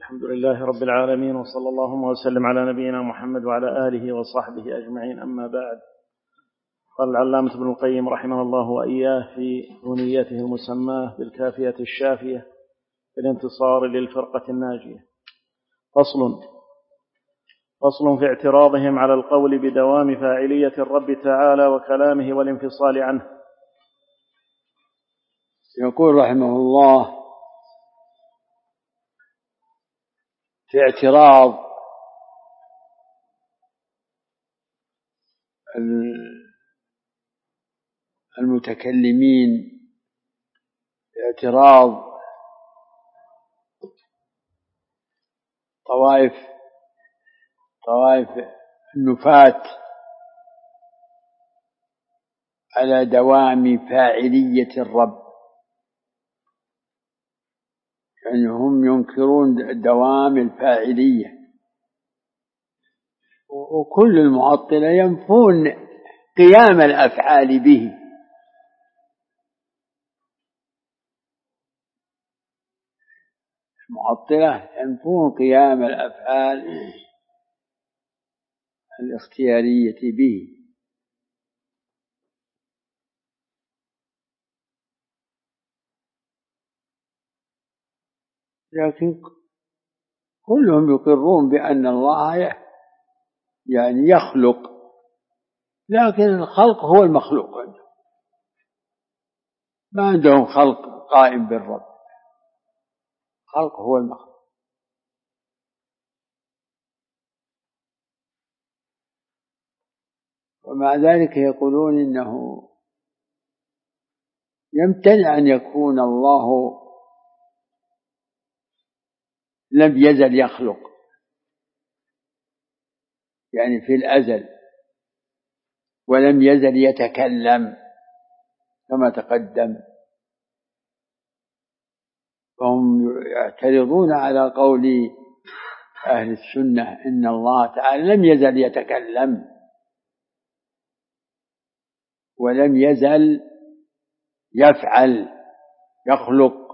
الحمد لله رب العالمين، وصلى اللهم وسلم على نبينا محمد وعلى آله وصحبه أجمعين. أما بعد، قال العلامة ابن القيم رحمه الله وإياه في نونيته المسماة بالكافية الشافية في الانتصار للفرقة الناجية: فصل في اعتراضهم على القول بدوام فاعلية الرب تعالى وكلامه والانفصال عنه. يقول رحمه الله في اعتراض المتكلمين، اعتراض طوائف النفاة على دوام فاعلية الرب، يعني هم ينكرون دوام الفاعلية، وكل المعطلة ينفون قيام الأفعال به. المعطلة ينفون قيام الأفعال الاختيارية به، لكن كلهم يقرون بأن الله يعني يخلق، لكن الخلق هو المخلوق، ما عندهم خلق قائم بالرب، خلق هو المخلوق. ومع ذلك يقولون إنه يمتنع أن يكون الله لم يزل يخلق، يعني في الأزل، ولم يزل يتكلم كما تقدم. فهم يعترضون على قول أهل السنة إن الله تعالى لم يزل يتكلم ولم يزل يفعل يخلق،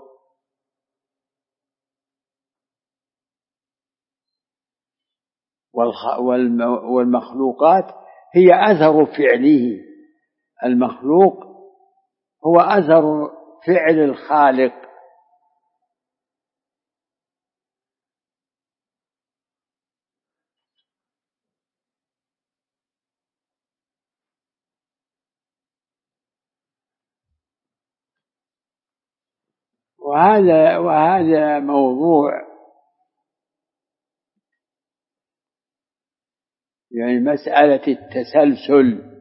والمخلوقات هي أثر فعله. المخلوق هو أثر فعل الخالق، وهذا موضوع يعني مسألة التسلسل.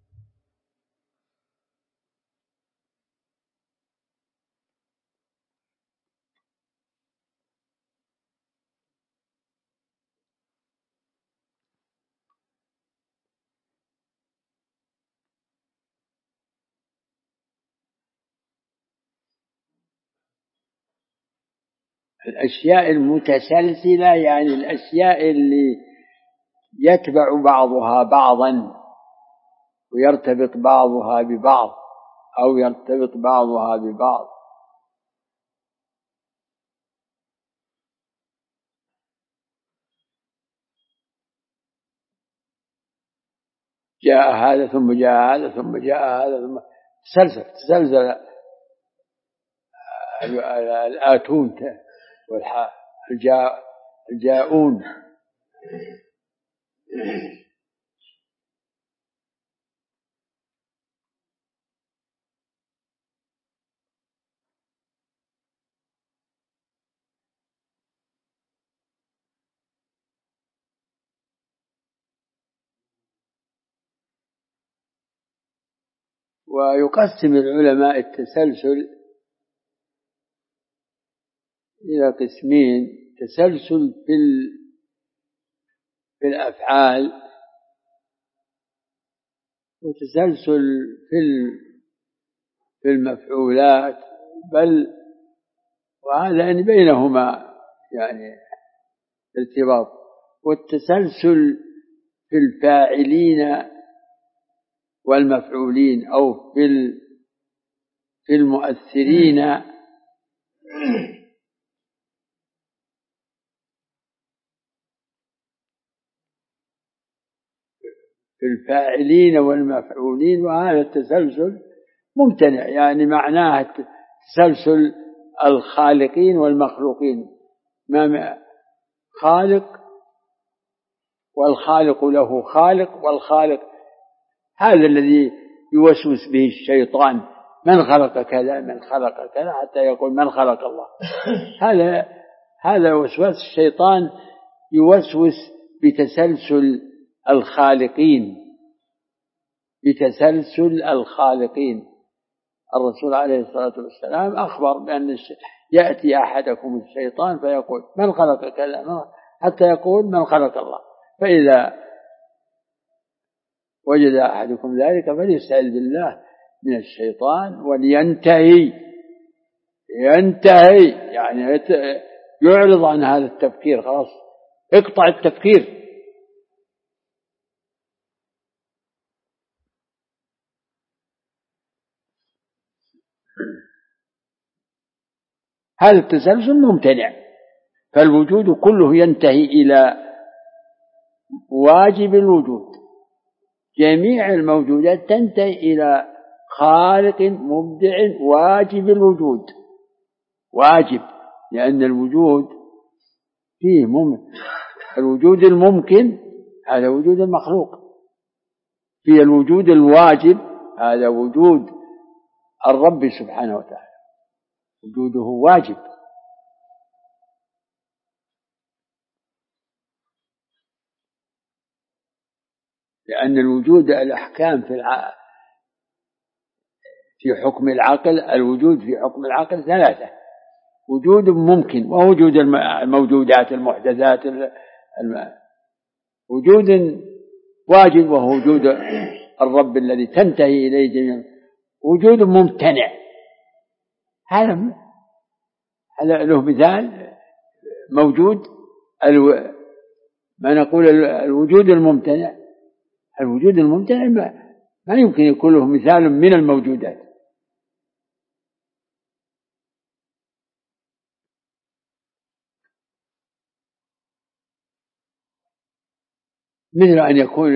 الأشياء المتسلسلة يعني الأشياء اللي يتبع بعضها بعضا ويرتبط بعضها ببعض أو يرتبط بعضها ببعض. جاء هذا ثم جاء هذا ثم جاء هذا ثم تسلسل الآتون والجاؤون. ويقسم العلماء التسلسل إلى قسمين: تسلسل في الأفعال، وتسلسل في المفعولات، بل وهذا يعني بينهما يعني ارتباط. والتسلسل في الفاعلين والمفعولين أو في المؤثرين في الفاعلين والمفعولين، وهذا التسلسل ممتنع، يعني معناه تسلسل الخالقين والمخلوقين، ما خالق والخالق له خالق، والخالق هذا الذي يوسوس به الشيطان، من خلق كذا من خلق كذا، حتى يقول من خلق الله. هذا وسواس الشيطان، يوسوس بتسلسل الخالقين، بتسلسل الخالقين. الرسول عليه الصلاة والسلام أخبر بأن يأتي أحدكم الشيطان فيقول من خلق كذا، حتى يقول من خلق الله. فإذا وجد أحدكم ذلك فليستعذ بالله من الشيطان ولينتهي، يعني يعرض عن هذا التفكير، خلاص اقطع التفكير. هذا التسلسل ممتنع، فالوجود كله ينتهي إلى واجب الوجود، جميع الموجودات تنتهي إلى خالق مبدع واجب الوجود، واجب، لأن الوجود فيه الوجود الممكن هذا وجود المخلوق، في الوجود الواجب هذا وجود الرب سبحانه وتعالى، وجوده واجب. لأن الوجود الأحكام في حكم العقل، الوجود في حكم العقل ثلاثة: وجود ممكن، ووجود الموجودات المحدثات، وجود واجب وهو وجود الرب الذي تنتهي إليه جميعا، وجود ممتنع. هذا له مثال موجود، ما نقول الوجود الممتنع، الوجود الممتنع ما يمكن يكون له مثال من الموجودات. مثل أن يكون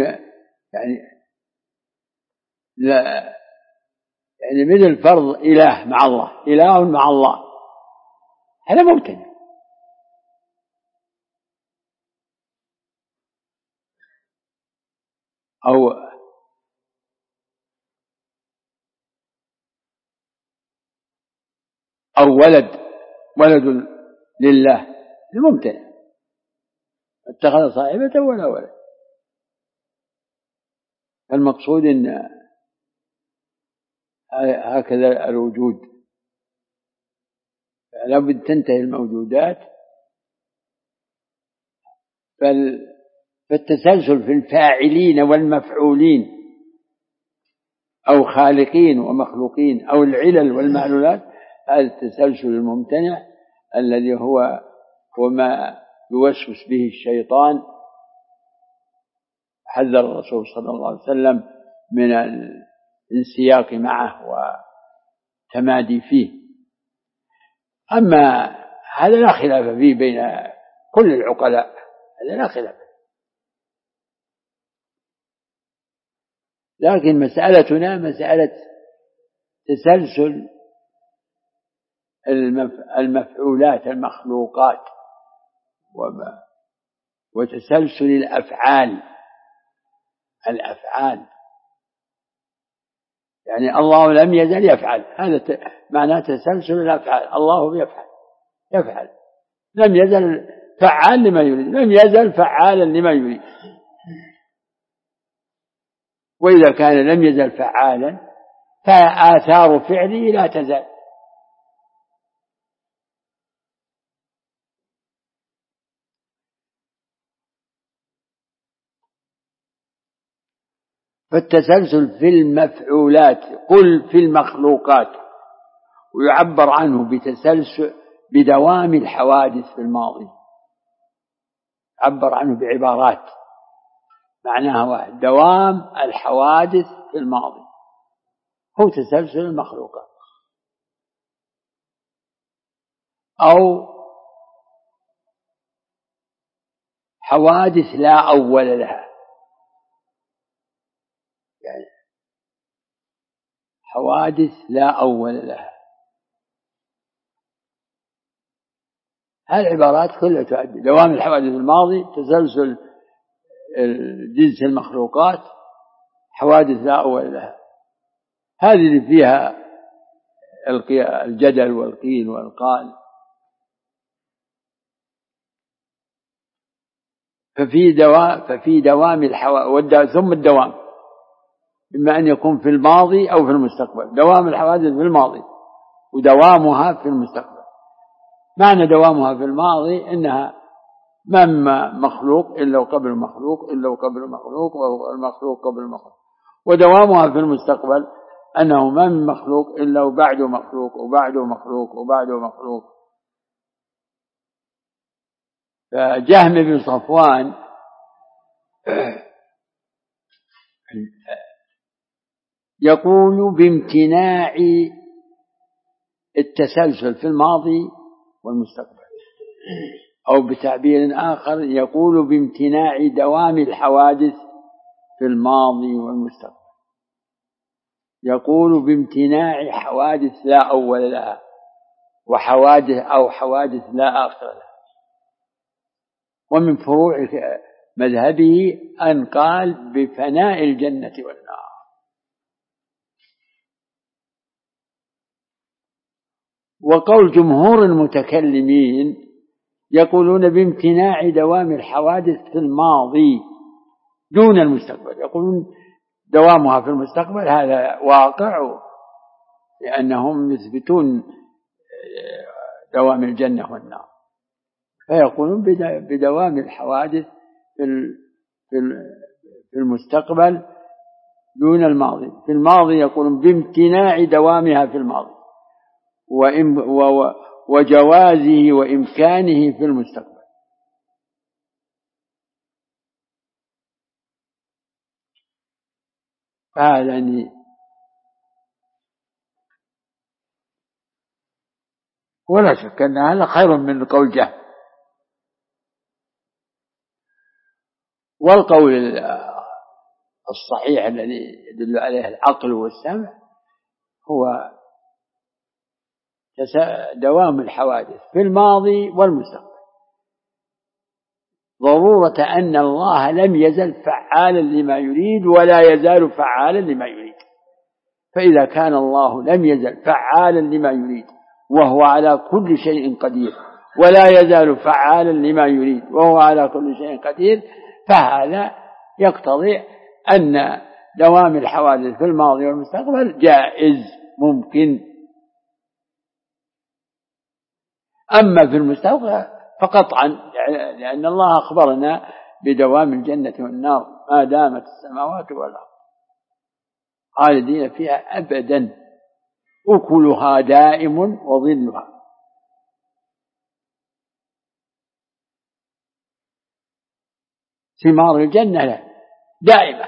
يعني مثل فرض إله مع الله، إله مع الله، هذا ممتنع. أو ولد لله، ممتنع، اتخذ صاحبة ولا ولد. المقصود أن هكذا الوجود، لابد تنتهي الموجودات. فالتسلسل في الفاعلين والمفعولين أو خالقين ومخلوقين أو العلل والمعلولات، هذا التسلسل الممتنع الذي هو وما يوسوس به الشيطان. حذر الرسول صلى الله عليه وسلم من الانسياق معه وتمادي فيه. أما هذا لا خلاف فيه بين كل العقلاء، هذا لا خلاف، لكن مسألتنا مسألة تسلسل المفعولات المخلوقات وتسلسل الأفعال. يعني الله لم يزل يفعل، هذا معناه تسلسل الأفعال، الله يفعل، لم يزل فعال لما يريد، لم يزل فعالا لما يريد. وإذا كان لم يزل فعالا فآثار فعله لا تزال. فالتسلسل في المفعولات قل في المخلوقات، ويعبر عنه بتسلسل بدوام الحوادث في الماضي، عبر عنه بعبارات معناها واحد: دوام الحوادث في الماضي هو تسلسل المخلوقات، أو حوادث لا أول لها، حوادث لا أول لها. هالعبارات كلها تؤدي دوام الحوادث الماضي، تسلسل جنس المخلوقات، حوادث لا أول لها. هذه اللي فيها الجدل والقيل والقال. ففي دوام الحوادث ثم الدوام إما أن يكون في الماضي أو في المستقبل. دوام الحوادث في الماضي ودوامها في المستقبل. معنى دوامها في الماضي إنها ما مخلوق إلا وقبل مخلوق إلا وقبل مخلوق والمخلوق قبل مخلوق. ودوامها في المستقبل أنه ما من مخلوق إلا وبعده مخلوق وبعده مخلوق وبعده مخلوق. فجهم بن صفوان يقول بامتناع التسلسل في الماضي والمستقبل، أو بتعبير آخر يقول بامتناع دوام الحوادث في الماضي والمستقبل. يقول بامتناع حوادث لا أول لها وحوادث أو حوادث لا آخر لها. ومن فروع مذهبه أن قال بفناء الجنة والنار. وقول جمهور المتكلمين يقولون بامتناع دوام الحوادث في الماضي دون المستقبل. يقولون دوامها في المستقبل هذا واقع، لأنهم يثبتون دوام الجنة والنار، فيقولون بدوام الحوادث في المستقبل دون الماضي. في الماضي يقولون بامتناع دوامها في الماضي وجوازه وإمكانه في المستقبل. هذا يعني ولا شك أن هذا خير من قول جهم. والقول الصحيح الذي يدل عليه العقل والسمع هو دوام الحوادث في الماضي والمستقبل، ضرورة أن الله لم يزل فعالا لما يريد ولا يزال فعالا لما يريد. فإذا كان الله لم يزل فعالا لما يريد وهو على كل شيء قدير ولا يزال فعالا لما يريد وهو على كل شيء قدير، فهذا يقتضي أن دوام الحوادث في الماضي والمستقبل جائز ممكن. أما في المستقبل فقطعا، لأن الله أخبرنا بدوام الجنة والنار ما دامت السماوات والأرض خالدين فيها أبدا أكلها دائم وظلها. ثمار الجنة دائمة.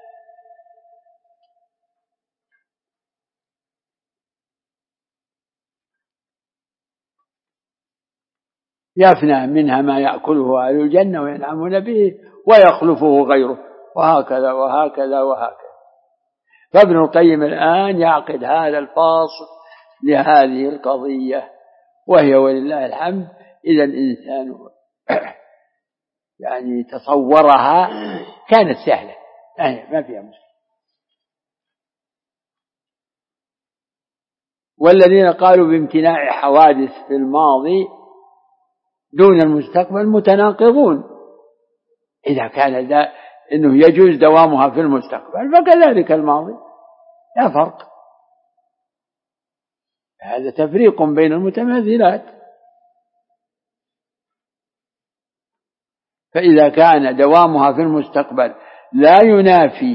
يفنى منها ما يأكله أهل الجنة وينعمون به ويخلفه غيره، وهكذا وهكذا وهكذا. فابن القيم الآن يعقد هذا الفاصل لهذه القضية، وهي ولله الحمد إذا الإنسان يعني تصورها كانت سهلة، ما فيها مشكلة. والذين قالوا بامتناع حوادث في الماضي دون المستقبل متناقضون. إذا كان إنه يجوز دوامها في المستقبل فكذلك الماضي، لا فرق. هذا تفريق بين المتماثلات. فإذا كان دوامها في المستقبل لا ينافي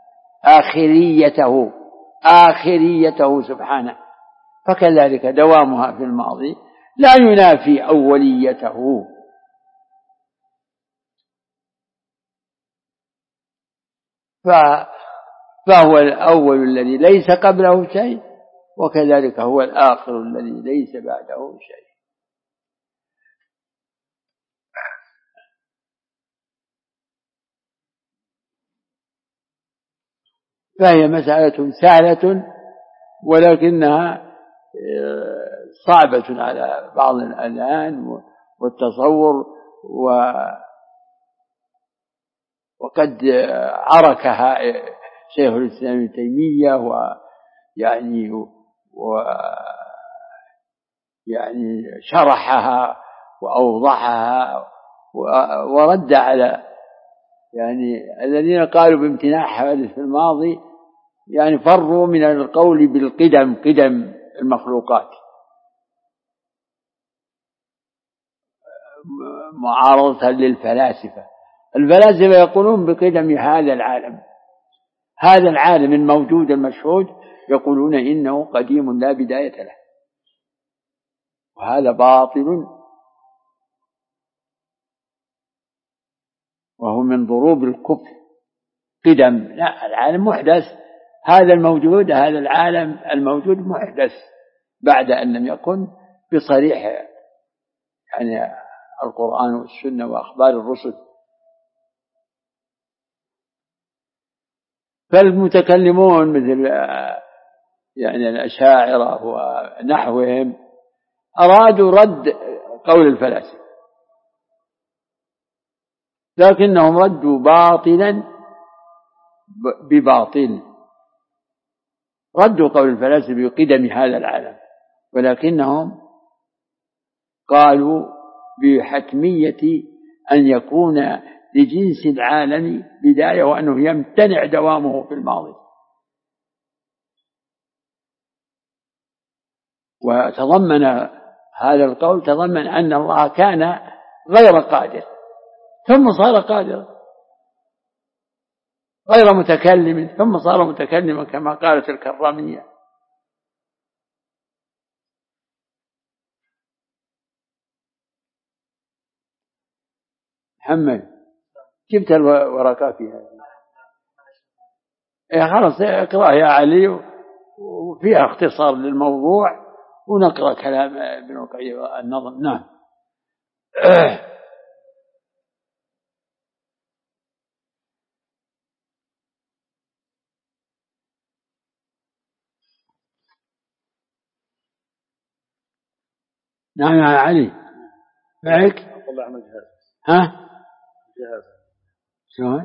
آخريته سبحانه، فكذلك دوامها في الماضي لا ينافي أوليته. فهو الأول الذي ليس قبله شيء، وكذلك هو الآخر الذي ليس بعده شيء. فهي مسألة سهلة ولكنها صعبة على بعض الأذهان والتصور، وقد عركها شيخ الإسلام ابن تيمية ويعني شرحها وأوضحها ورد على الذين قالوا بامتناع حوادث في الماضي، فروا من القول قدم المخلوقات معارضة للفلاسفة. الفلاسفة يقولون بقدم هذا العالم الموجود المشهود، يقولون إنه قديم لا بداية له، وهذا باطل، وهو من ضروب الكفر. قدم، لا، العالم محدث، هذا العالم الموجود محدث بعد أن لم يكن بصريح القرآن والسنة وأخبار الرسل. فالمتكلمون مثل الأشاعرة ونحوهم أرادوا رد قول الفلاسفة، لكنهم ردوا باطلا بباطل، ردوا قول الفلاسفة بقدم هذا العالم، ولكنهم قالوا بحتمية أن يكون لجنس العالم بداية، وأنه يمتنع دوامه في الماضي. وتضمن هذا القول أن الله كان غير قادر ثم صار قادرا، غير متكلم ثم صار متكلما، كما قالت الكرامية. محمد، جبت الورقات فيها؟ خلاص اقرأ يا علي، وفيها اختصار للموضوع، ونقرأ كلام ابن القيم النظم. نعم. نعم يا علي، معك؟ طلع من الجهاز. ها؟ جهاز. شلون؟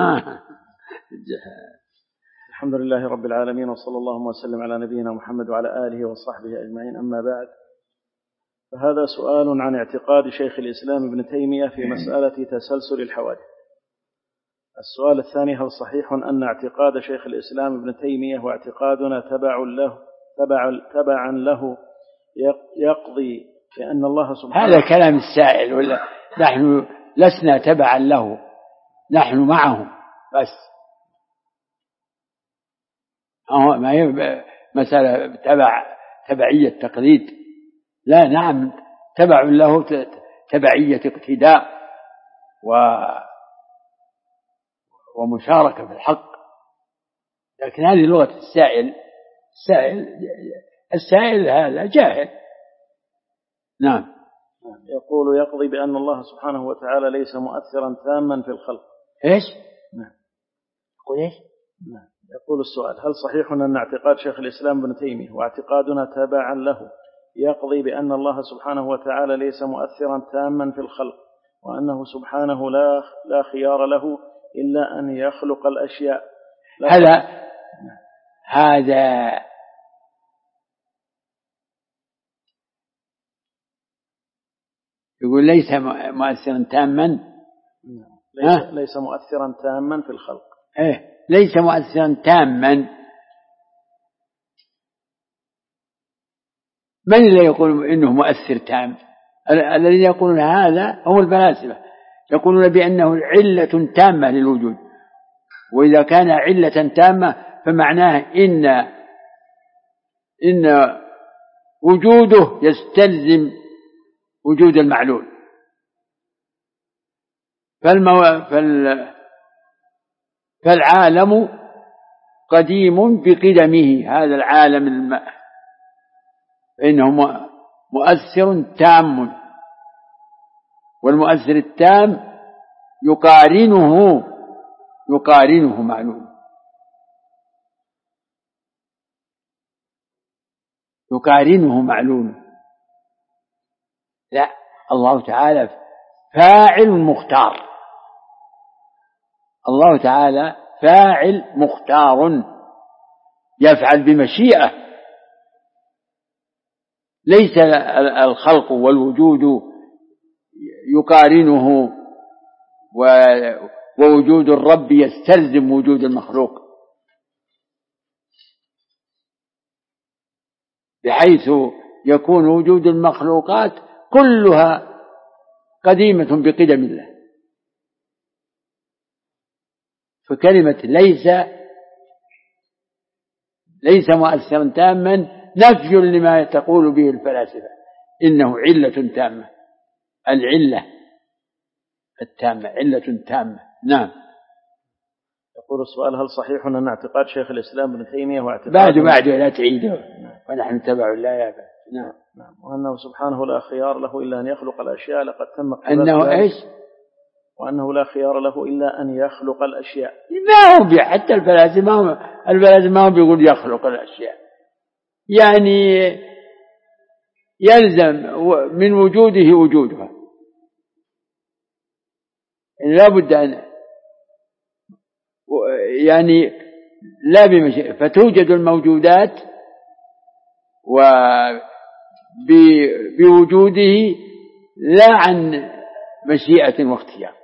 الحمد لله رب العالمين، وصلى الله وسلم على نبينا محمد وعلى آله وصحبه أجمعين، أما بعد، فهذا سؤال عن اعتقاد شيخ الإسلام ابن تيمية في مسألة تسلسل الحوادث. السؤال الثاني: هل صحيح أن اعتقاد شيخ الإسلام ابن تيمية واعتقادنا تبعا له يقضي بأن الله سبحانه؟ هذا كلام السائل، ولا نحن لسنا تبعا له، نحن معه بس، ما هي مسألة تبعية تقليد، لا، نعم، تبع له تبعية اقتداء ومشاركة في الحق، لكن هذه لغة السائل هذا جاهل. نعم. يقول: يقضي بأن الله سبحانه وتعالى ليس مؤثرا تاما في الخلق. إيش؟ نعم. يقول إيش؟ نعم. يقول السؤال: هل صحيح أن اعتقاد شيخ الإسلام ابن تيمية واعتقادنا تبعا له يقضي بأن الله سبحانه وتعالى ليس مؤثرا تاما في الخلق، وأنه سبحانه لا خيار له إلا أن يخلق الأشياء؟ هذا يقول ليس مؤثرا تاما. ليس مؤثرا تاما في الخلق. ليس مؤثرا تاما. من اللي يقول إنه مؤثر تام؟ الذين يقولون هذا هم الفلاسفة، يقولون بأنه علة تامة للوجود، وإذا كان علة تامة فمعناه إن وجوده يستلزم وجود المعلول. فالعالم قديم بقدمه، هذا العالم فإنه مؤثر تام، والمؤثر التام يقارنه معلوم. يقارنه معلول. لا، الله تعالى فاعل مختار، الله تعالى فاعل مختار يفعل بمشيئة، ليس الخلق والوجود يقارنه، ووجود الرب يستلزم وجود المخلوق، بحيث يكون وجود المخلوقات كلها قديمة بقدم الله. فكلمة ليس مؤثرا تاما نفي لما تقول به الفلاسفة إنه علة تامة. العلة التامة علة تامة. نعم. يقول السؤال: هل صحيح أن اعتقاد شيخ الإسلام ابن تيمية واعتقاد بعد لا تعيده ونحن تبع لا يابا. نعم. وأنه سبحانه لا خيار له إلا أن يخلق الأشياء لقد تم أنه إيش؟ وأنه لا خيار له إلا أن يخلق الأشياء. ما هو حتى الفلاسفة ما هو بيقول يخلق الأشياء، يعني يلزم من وجوده وجودها، يعني لا بد أن يعني لا بمشيئة، فتوجد الموجودات بوجوده لا عن مشيئة واختيار.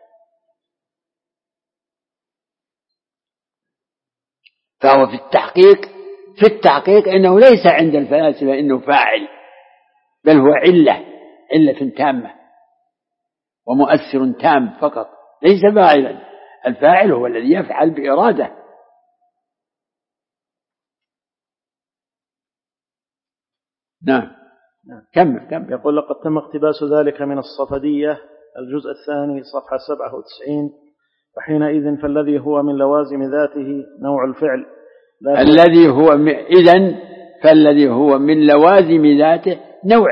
فهو في التحقيق إنه ليس عند الفلاسفة إنه فاعل، بل هو علة تامة ومؤثر تام فقط، ليس فاعلا. الفاعل هو الذي يفعل بإرادة. نعم. كمل. يقول: لقد تم اقتباس ذلك من الصفدية الجزء الثاني صفحة 97. وحينئذ فالذي هو من لوازم ذاته نوع الفعل فالذي هو من لوازم ذاته نوع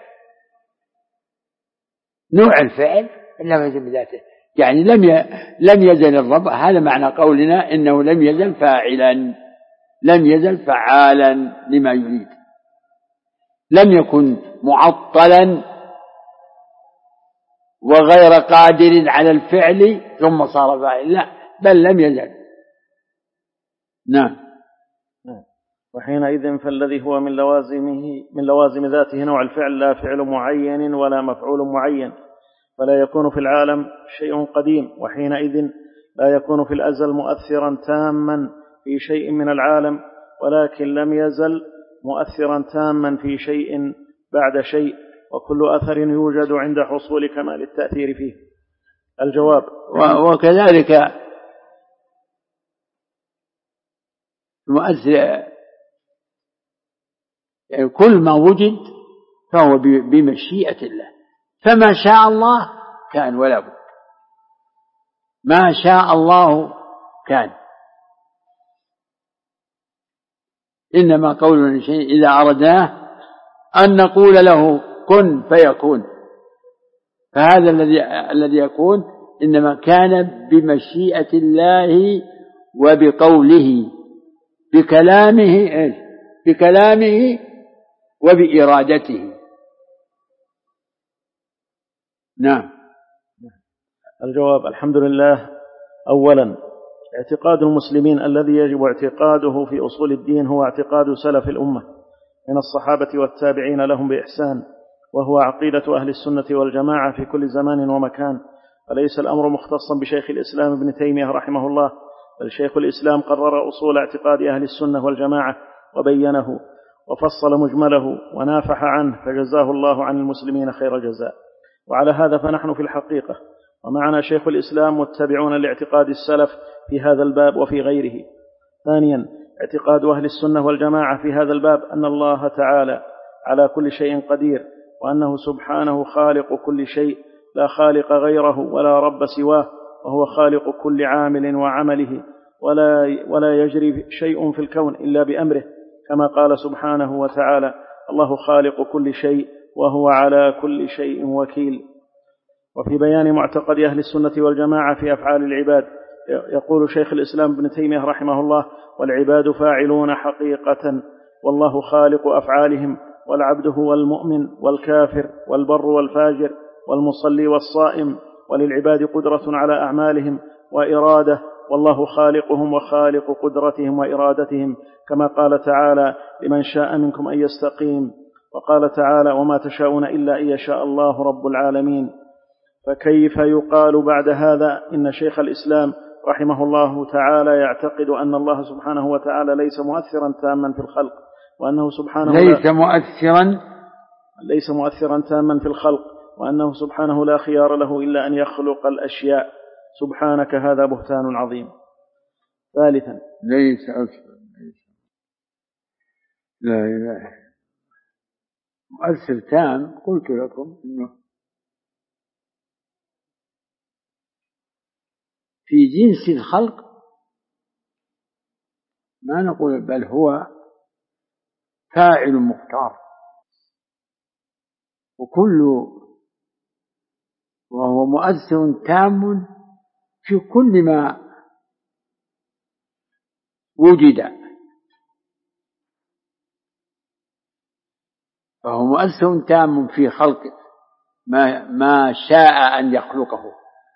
الفعل لوازم ذاته، يعني لم يزل الرب. هذا معنى قولنا إنه لم يزل فاعلا، لم يزل فعالا لما يريد، لم يكن معطلا وغير قادر على الفعل ثم صار فاعلا، لا، بل لم يزل. نعم. وحينئذ فالذي هو من لوازم ذاته نوع الفعل لا فعل معين ولا مفعول معين، فلا يكون في العالم شيء قديم، وحينئذ لا يكون في الأزل مؤثرا تاما في شيء من العالم، ولكن لم يزل مؤثرا تاما في شيء بعد شيء، وكل أثر يوجد عند حصول كمال التأثير فيه. الجواب: وكذلك المؤثر يعني كل ما وجد فهو بمشيئة الله، فما شاء الله كان ولا بد، ما شاء الله كان. إنما قولنا شيء إذا أردناه أن نقول له كن فيكون، فهذا الذي يكون إنما كان بمشيئة الله وبقوله، بكلامه وبإرادته. نعم. الجواب: الحمد لله. أولا، اعتقاد المسلمين الذي يجب اعتقاده في أصول الدين هو اعتقاد سلف الأمة من الصحابة والتابعين لهم بإحسان، وهو عقيدة أهل السنة والجماعة في كل زمان ومكان، وليس الأمر مختصا بشيخ الإسلام ابن تيمية رحمه الله، بل شيخ الإسلام قرر أصول اعتقاد أهل السنة والجماعة وبينه وفصل مجمله ونافح عنه، فجزاه الله عن المسلمين خير الجزاء. وعلى هذا فنحن في الحقيقة ومعنا شيخ الإسلام متبعون لاعتقاد السلف في هذا الباب وفي غيره. ثانيا، اعتقاد أهل السنة والجماعة في هذا الباب أن الله تعالى على كل شيء قدير، وأنه سبحانه خالق كل شيء لا خالق غيره ولا رب سواه، وهو خالق كل عامل وعمله، ولا يجري شيء في الكون إلا بأمره، كما قال سبحانه وتعالى: الله خالق كل شيء وهو على كل شيء وكيل. وفي بيان معتقد أهل السنة والجماعة في أفعال العباد يقول شيخ الإسلام ابن تيمية رحمه الله: والعباد فاعلون حقيقة والله خالق أفعالهم، والعبد هو المؤمن والكافر والبر والفاجر والمصلي والصائم، وللعباد قدرة على أعمالهم وإرادة، والله خالقهم وخالق قدرتهم وإرادتهم، كما قال تعالى: لمن شاء منكم أن يستقيم. وقال تعالى: وما تشاءون إلا أن يشاء الله رب العالمين. فكيف يقال بعد هذا إن شيخ الإسلام رحمه الله تعالى يعتقد أن الله سبحانه وتعالى ليس مؤثرا تاما في الخلق، وأنه سبحانه ليس مؤثرا تاما في الخلق، وأنه سبحانه لا خيار له إلا أن يخلق الأشياء؟ سبحانك، هذا بهتان عظيم. ثالثا: ليس أكثر، لا إله مؤثر تام. قلت لكم إنه في جنس الخلق ما نقول، بل هو فاعل مختار، وهو مؤثر تام في كل ما وجد، فهو مؤثر تام في خلق ما شاء أن يخلقه.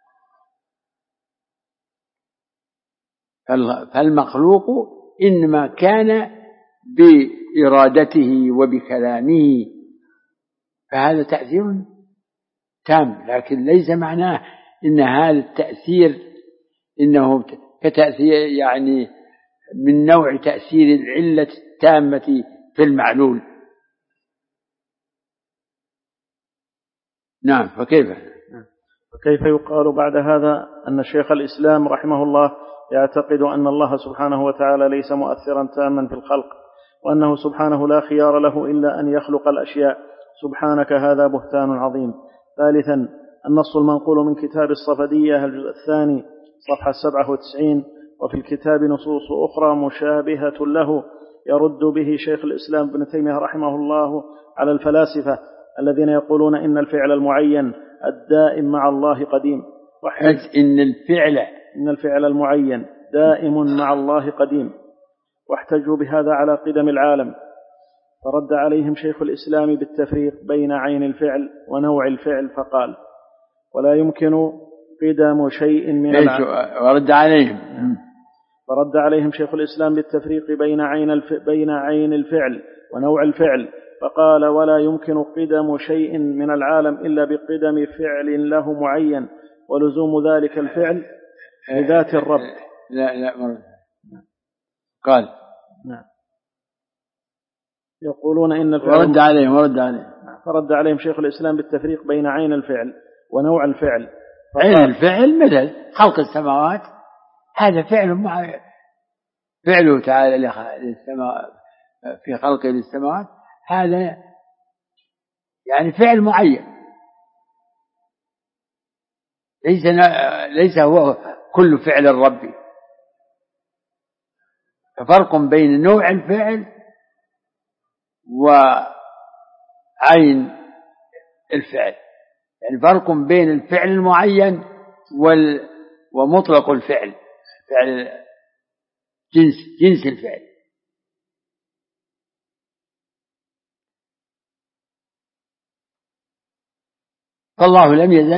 فالمخلوق إنما كان بإرادته وبكلامه، فهذا تأثير تام، لكن ليس معناه إن هذا التأثير إنه كتأثير يعني من نوع تأثير العلة التامة في المعلول. نعم. فكيف يقال بعد هذا أن شيخ الإسلام رحمه الله يعتقد أن الله سبحانه وتعالى ليس مؤثرا تاما في الخلق، وأنه سبحانه لا خيار له إلا أن يخلق الأشياء؟ سبحانك، هذا بهتان عظيم. ثالثا: النص المنقول من كتاب الصفدية الجزء الثاني صفحة 97، وفي الكتاب نصوص أخرى مشابهة له يرد به شيخ الإسلام ابن تيمية رحمه الله على الفلاسفة الذين يقولون إن الفعل المعين الدائم مع الله قديم، إن الفعل المعين دائم مع الله قديم، واحتجوا بهذا على قدم العالم. فرد عليهم شيخ الإسلام بالتفريق بين عين الفعل ونوع الفعل، فقال: ولا يمكن قدم شيء من العالم. فرد عليهم شيخ الإسلام بالتفريق بين عين الفعل ونوع الفعل، فقال: ولا يمكن قدم شيء من العالم إلا بقدم فعل له معين، ولزوم ذلك الفعل لذات الرب. لا قال. نعم. يقولون إن الفعل ورد عليهم. فرد عليهم شيخ الإسلام بالتفريق بين عين الفعل ونوع الفعل. عين الفعل مثل خلق السماوات، هذا فعله تعالى للسماء في خلقه للسماوات، هذا يعني فعل معين، ليس هو كل فعل الرب. ففرق بين نوع الفعل وعين الفعل، يعني فرق بين الفعل المعين ومطلق الفعل، فعل جنس الفعل. فالله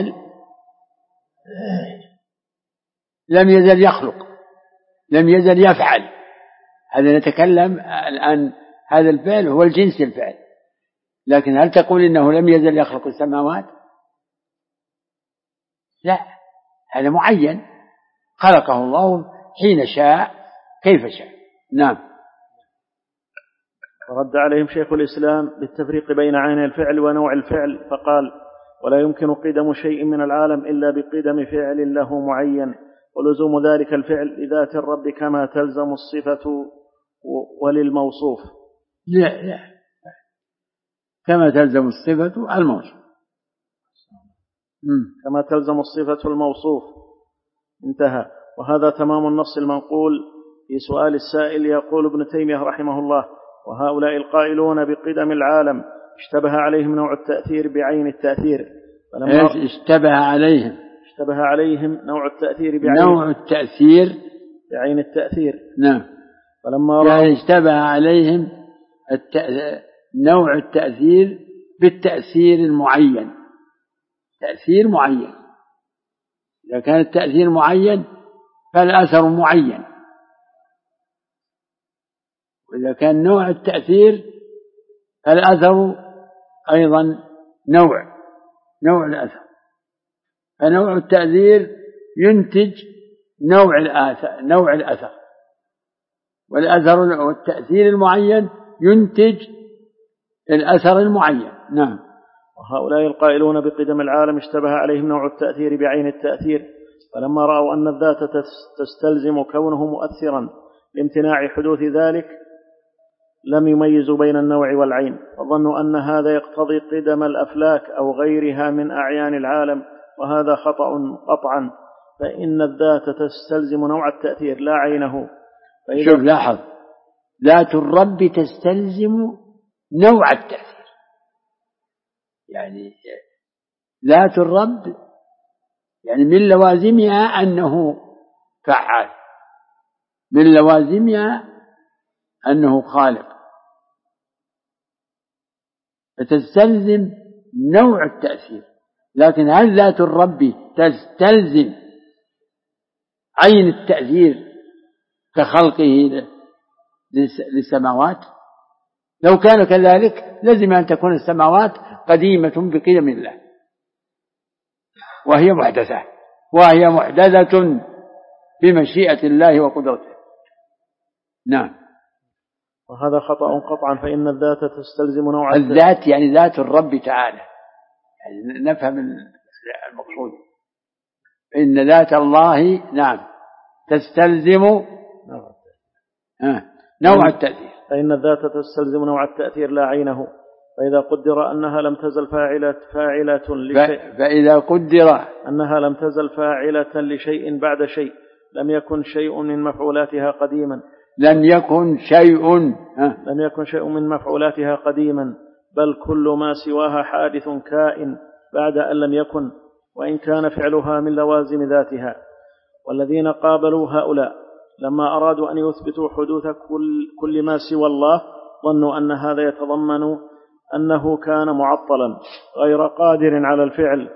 لم يزل يخلق، لم يزل يفعل. هذا نتكلم الآن، هذا الفعل هو الجنس الفعل، لكن هل تقول إنه لم يزل يخلق السماوات؟ لا، هذا معين، خلقه الله حين شاء كيف شاء. نعم. فرد عليهم شيخ الإسلام بالتفريق بين عين الفعل ونوع الفعل، فقال: ولا يمكن قدم شيء من العالم إلا بقدم فعل له معين، ولزوم ذلك الفعل لذات الرب كما تلزم الصفة وللموصوف. لا، كما تلزم الصفة الموصوف. كما تلزم الصفة الموصوف. انتهى. وهذا تمام النص المنقول في سؤال السائل. يقول ابن تيمية رحمه الله: وهؤلاء القائلون بقدم العالم اشتبه عليهم نوع التأثير بعين التأثير. اشتبه عليهم نوع التأثير بعين التأثير. نعم. يعني اشتبه عليهم نوع التأثير بالتأثير المعين، تأثير معين. إذا كان التأثير معين فالأثر معين، وإذا كان نوع التأثير فالأثر أيضا نوع الأثر. فنوع التأثير ينتج نوع الأثر، والأثر والتأثير المعين ينتج الأثر المعين. نعم. وهؤلاء القائلون بقدم العالم اشتبه عليهم نوع التأثير بعين التأثير، فلما رأوا أن الذات تستلزم كونه مؤثرا لامتناع حدوث ذلك لم يميزوا بين النوع والعين، فظنوا أن هذا يقتضي قدم الأفلاك أو غيرها من أعيان العالم، وهذا خطأ قطعا، فإن الذات تستلزم نوع التأثير لا عينه. شوف لاحظ، ذات الرب تستلزم نوع التأثير، يعني ذات الرب يعني من لوازمها أنه فعال، من لوازمها أنه خالق، فتستلزم نوع التأثير. لكن هل ذات الرب تستلزم عين التأثير كخلقه للسماوات؟ لو كان كذلك لازم أن تكون السماوات قديمة بقدم الله، وهي محدثة بمشيئة الله وقدرته. نعم. وهذا خطأ قطعا، فإن الذات تستلزم نوع الذات يعني ذات الرب تعالى، يعني نفهم المقصود. إن ذات الله نعم تستلزم نوع التأثير، فإن الذات تستلزم نوع التأثير لا عينه، فإذا قدر أنها لم تزل فاعلة لشيء بعد شيء لم يكن شيء من مفعولاتها قديما، بل كل ما سواها حادث كائن بعد أن لم يكن، وإن كان فعلها من لوازم ذاتها. والذين قابلوا هؤلاء لما أرادوا أن يثبتوا حدوث كل ما سوى الله ظنوا أن هذا يتضمن أنه كان معطلا غير قادر على الفعل،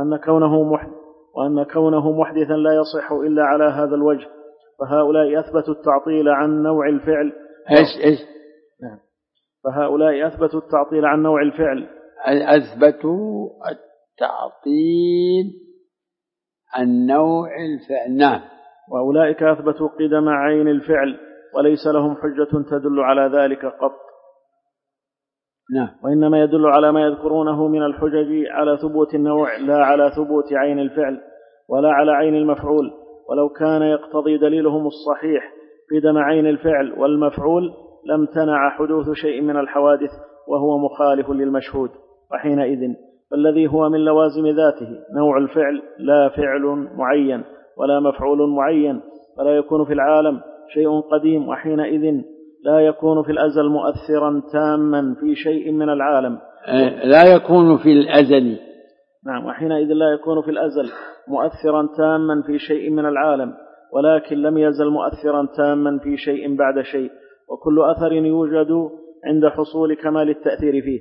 وأن كونه محدثا لا يصح إلا على هذا الوجه. فهؤلاء أثبتوا التعطيل عن نوع الفعل. نعم. فهؤلاء أثبتوا التعطيل عن نوع الفعل. أثبتوا التعطيل عن نوع الفعل. نعم. وأولئك أثبتوا قدم عين الفعل، وليس لهم حجة تدل على ذلك قط. نعم. وإنما يدل على ما يذكرونه من الحجج على ثبوت النوع لا على ثبوت عين الفعل ولا على عين المفعول. ولو كان يقتضي دليلهم الصحيح قدم عين الفعل والمفعول لم تنع حدوث شيء من الحوادث، وهو مخالف للمشهود. وحينئذ فالذي هو من لوازم ذاته نوع الفعل لا فعل معين ولا مفعول معين، فلا يكون في العالم شيء قديم، وحينئذ لا يكون في الأزل مؤثرا تاما في شيء من العالم. لا يكون في الأزل. نعم. وحينئذ لا يكون في الأزل مؤثرا تاما في شيء من العالم، ولكن لم يزل مؤثرا تاما في شيء بعد شيء. وكل أثر يوجد عند حصول كمال التأثير فيه،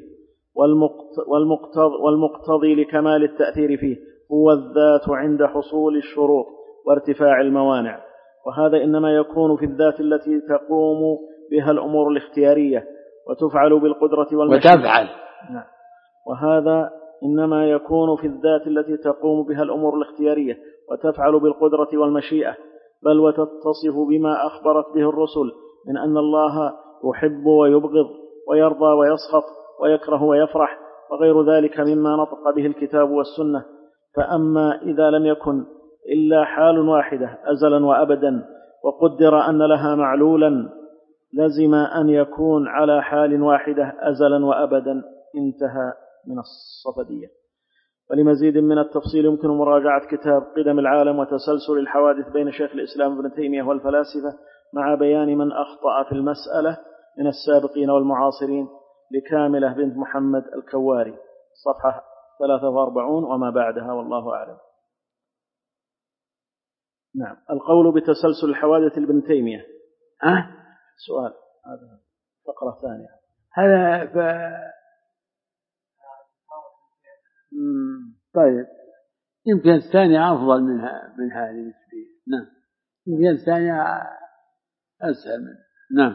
والمقتضي لكمال التأثير فيه هو الذات عند حصول الشروط وارتفاع الموانع. وهذا إنما يكون في الذات التي تقوم بها الأمور الاختيارية وتفعل بالقدرة والمشيئة. نعم. وهذا إنما يكون في الذات التي تقوم بها الأمور الاختيارية وتفعل بالقدرة والمشيئة، بل وتتصف بما أخبرت به الرسل من أن الله يحب ويبغض ويرضى ويسخط ويكره ويفرح وغير ذلك مما نطق به الكتاب والسنة. فأما إذا لم يكن إلا حال واحدة أزلا وأبدا وقدر أن لها معلولا لزم أن يكون على حال واحدة أزلا وأبدا. انتهى من الصفدية. ولمزيد من التفصيل يمكن مراجعة كتاب قدم العالم وتسلسل الحوادث بين شيخ الإسلام ابن تيمية والفلاسفة مع بيان من أخطأ في المسألة من السابقين والمعاصرين لكاملة بنت محمد الكواري، صفحة 43 وما بعدها، والله أعلم. نعم. القول بتسلسل الحوادث لابن تيمية. سؤال، هذا فقرة ثانية. هذا طيب، يمكن الثانية أفضل من هذه النسبية. نعم، يمكن الثانية أسهل نعم.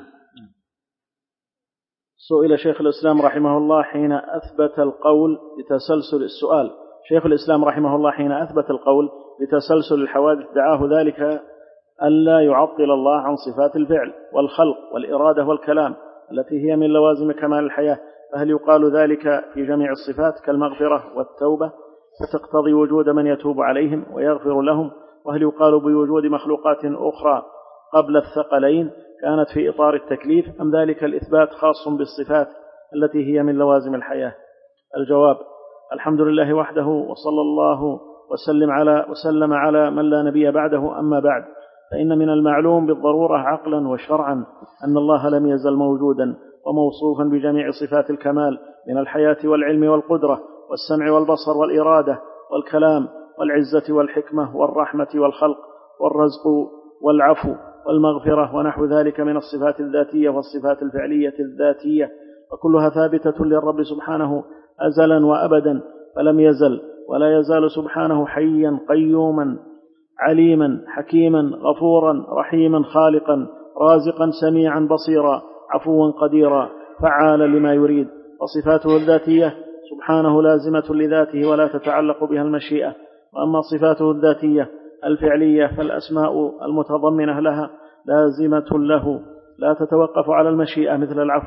سئل شيخ الإسلام رحمه الله حين أثبت القول بتسلسل السؤال، شيخ الإسلام رحمه الله حين أثبت القول بتسلسل الحوادث دعاه ذلك ألا يعطل الله عن صفات الفعل والخلق والإرادة والكلام التي هي من لوازم كمال الحياة، فهل يقال ذلك في جميع الصفات كالمغفرة والتوبة فتقتضي وجود من يتوب عليهم ويغفر لهم؟ وهل يقال بوجود مخلوقات أخرى قبل الثقلين كانت في إطار التكليف، أم ذلك الإثبات خاص بالصفات التي هي من لوازم الحياة؟ الجواب: الحمد لله وحده، وصلى الله وسلم على من لا نبي بعده. أما بعد، فإن من المعلوم بالضرورة عقلا وشرعا أن الله لم يزل موجودا وموصوفا بجميع صفات الكمال من الحياة والعلم والقدرة والسمع والبصر والإرادة والكلام والعزة والحكمة والرحمة والخلق والرزق والعفو والمغفرة ونحو ذلك من الصفات الذاتية والصفات الفعلية الذاتية، وكلها ثابتة للرب سبحانه أزلا وأبدا، فلم يزل ولا يزال سبحانه حيا قيوما عليما حكيما غفورا رحيما خالقا رازقا سميعا بصيرا عفوا قديرا فعالا لما يريد. وصفاته الذاتية سبحانه لازمة لذاته ولا تتعلق بها المشيئة، وأما صفاته الذاتية الفعلية فالأسماء المتضمنة لها لازمة له لا تتوقف على المشيئة،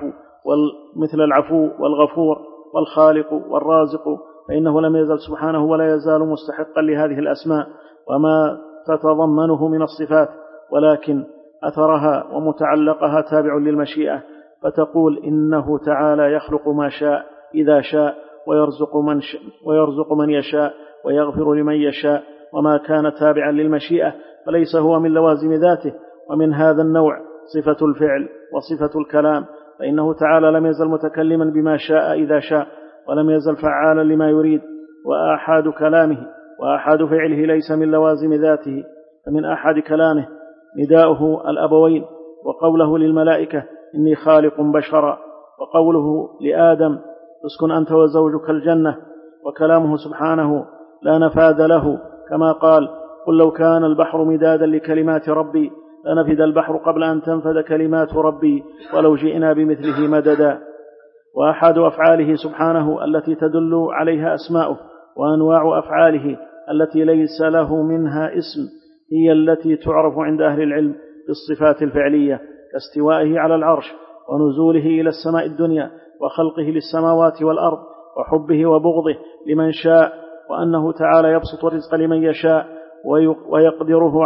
مثل العفو والغفور والخالق والرازق، فإنه لم يزل سبحانه ولا يزال مستحقا لهذه الأسماء وما تتضمنه من الصفات، ولكن أثرها ومتعلقها تابع للمشيئة، فتقول إنه تعالى يخلق ما شاء إذا شاء ويرزق من يشاء ويغفر لمن يشاء، وما كان تابعا للمشيئة فليس هو من لوازم ذاته. ومن هذا النوع صفة الفعل وصفة الكلام، فإنه تعالى لم يزل متكلما بما شاء إذا شاء، ولم يزل فعالا لما يريد، وآحاد كلامه وآحاد فعله ليس من لوازم ذاته. فمن آحاد كلامه نداؤه الأبوين، وقوله للملائكة إني خالق بشرا، وقوله لآدم اسكن أنت وزوجك الجنة، وكلامه سبحانه لا نفاذ له كما قال قل لو كان البحر مدادا لكلمات ربي لنفد البحر قبل أن تنفد كلمات ربي ولو جئنا بمثله مددا. وأحد أفعاله سبحانه التي تدل عليها أسماؤه، وأنواع أفعاله التي ليس له منها اسم هي التي تعرف عند أهل العلم بالصفات الفعلية، كاستوائه على العرش ونزوله إلى السماء الدنيا وخلقه للسماوات والأرض وحبه وبغضه لمن شاء، وأنه تعالى يبسط الرزق لمن يشاء ويقدره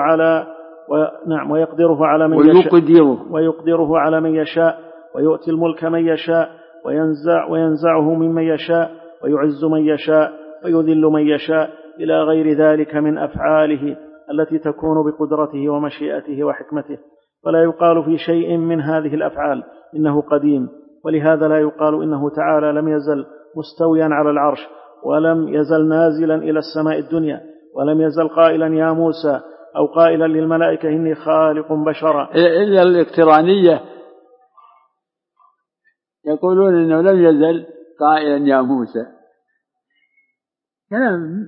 على من يشاء ويؤتي الملك من يشاء وينزعه ممن يشاء ويعز من يشاء ويذل من يشاء إلى غير ذلك من أفعاله التي تكون بقدرته ومشيئته وحكمته. ولا يقال في شيء من هذه الأفعال إنه قديم، ولهذا لا يقال إنه تعالى لم يزل مستويا على العرش، ولم يزل نازلا إلى السماء الدنيا، ولم يزل قائلا يا موسى أو قائلا للملائكة إني خالق بشرا. إلا الاقترانية يقولون إنه لم يزل قائلا يا موسى، كلام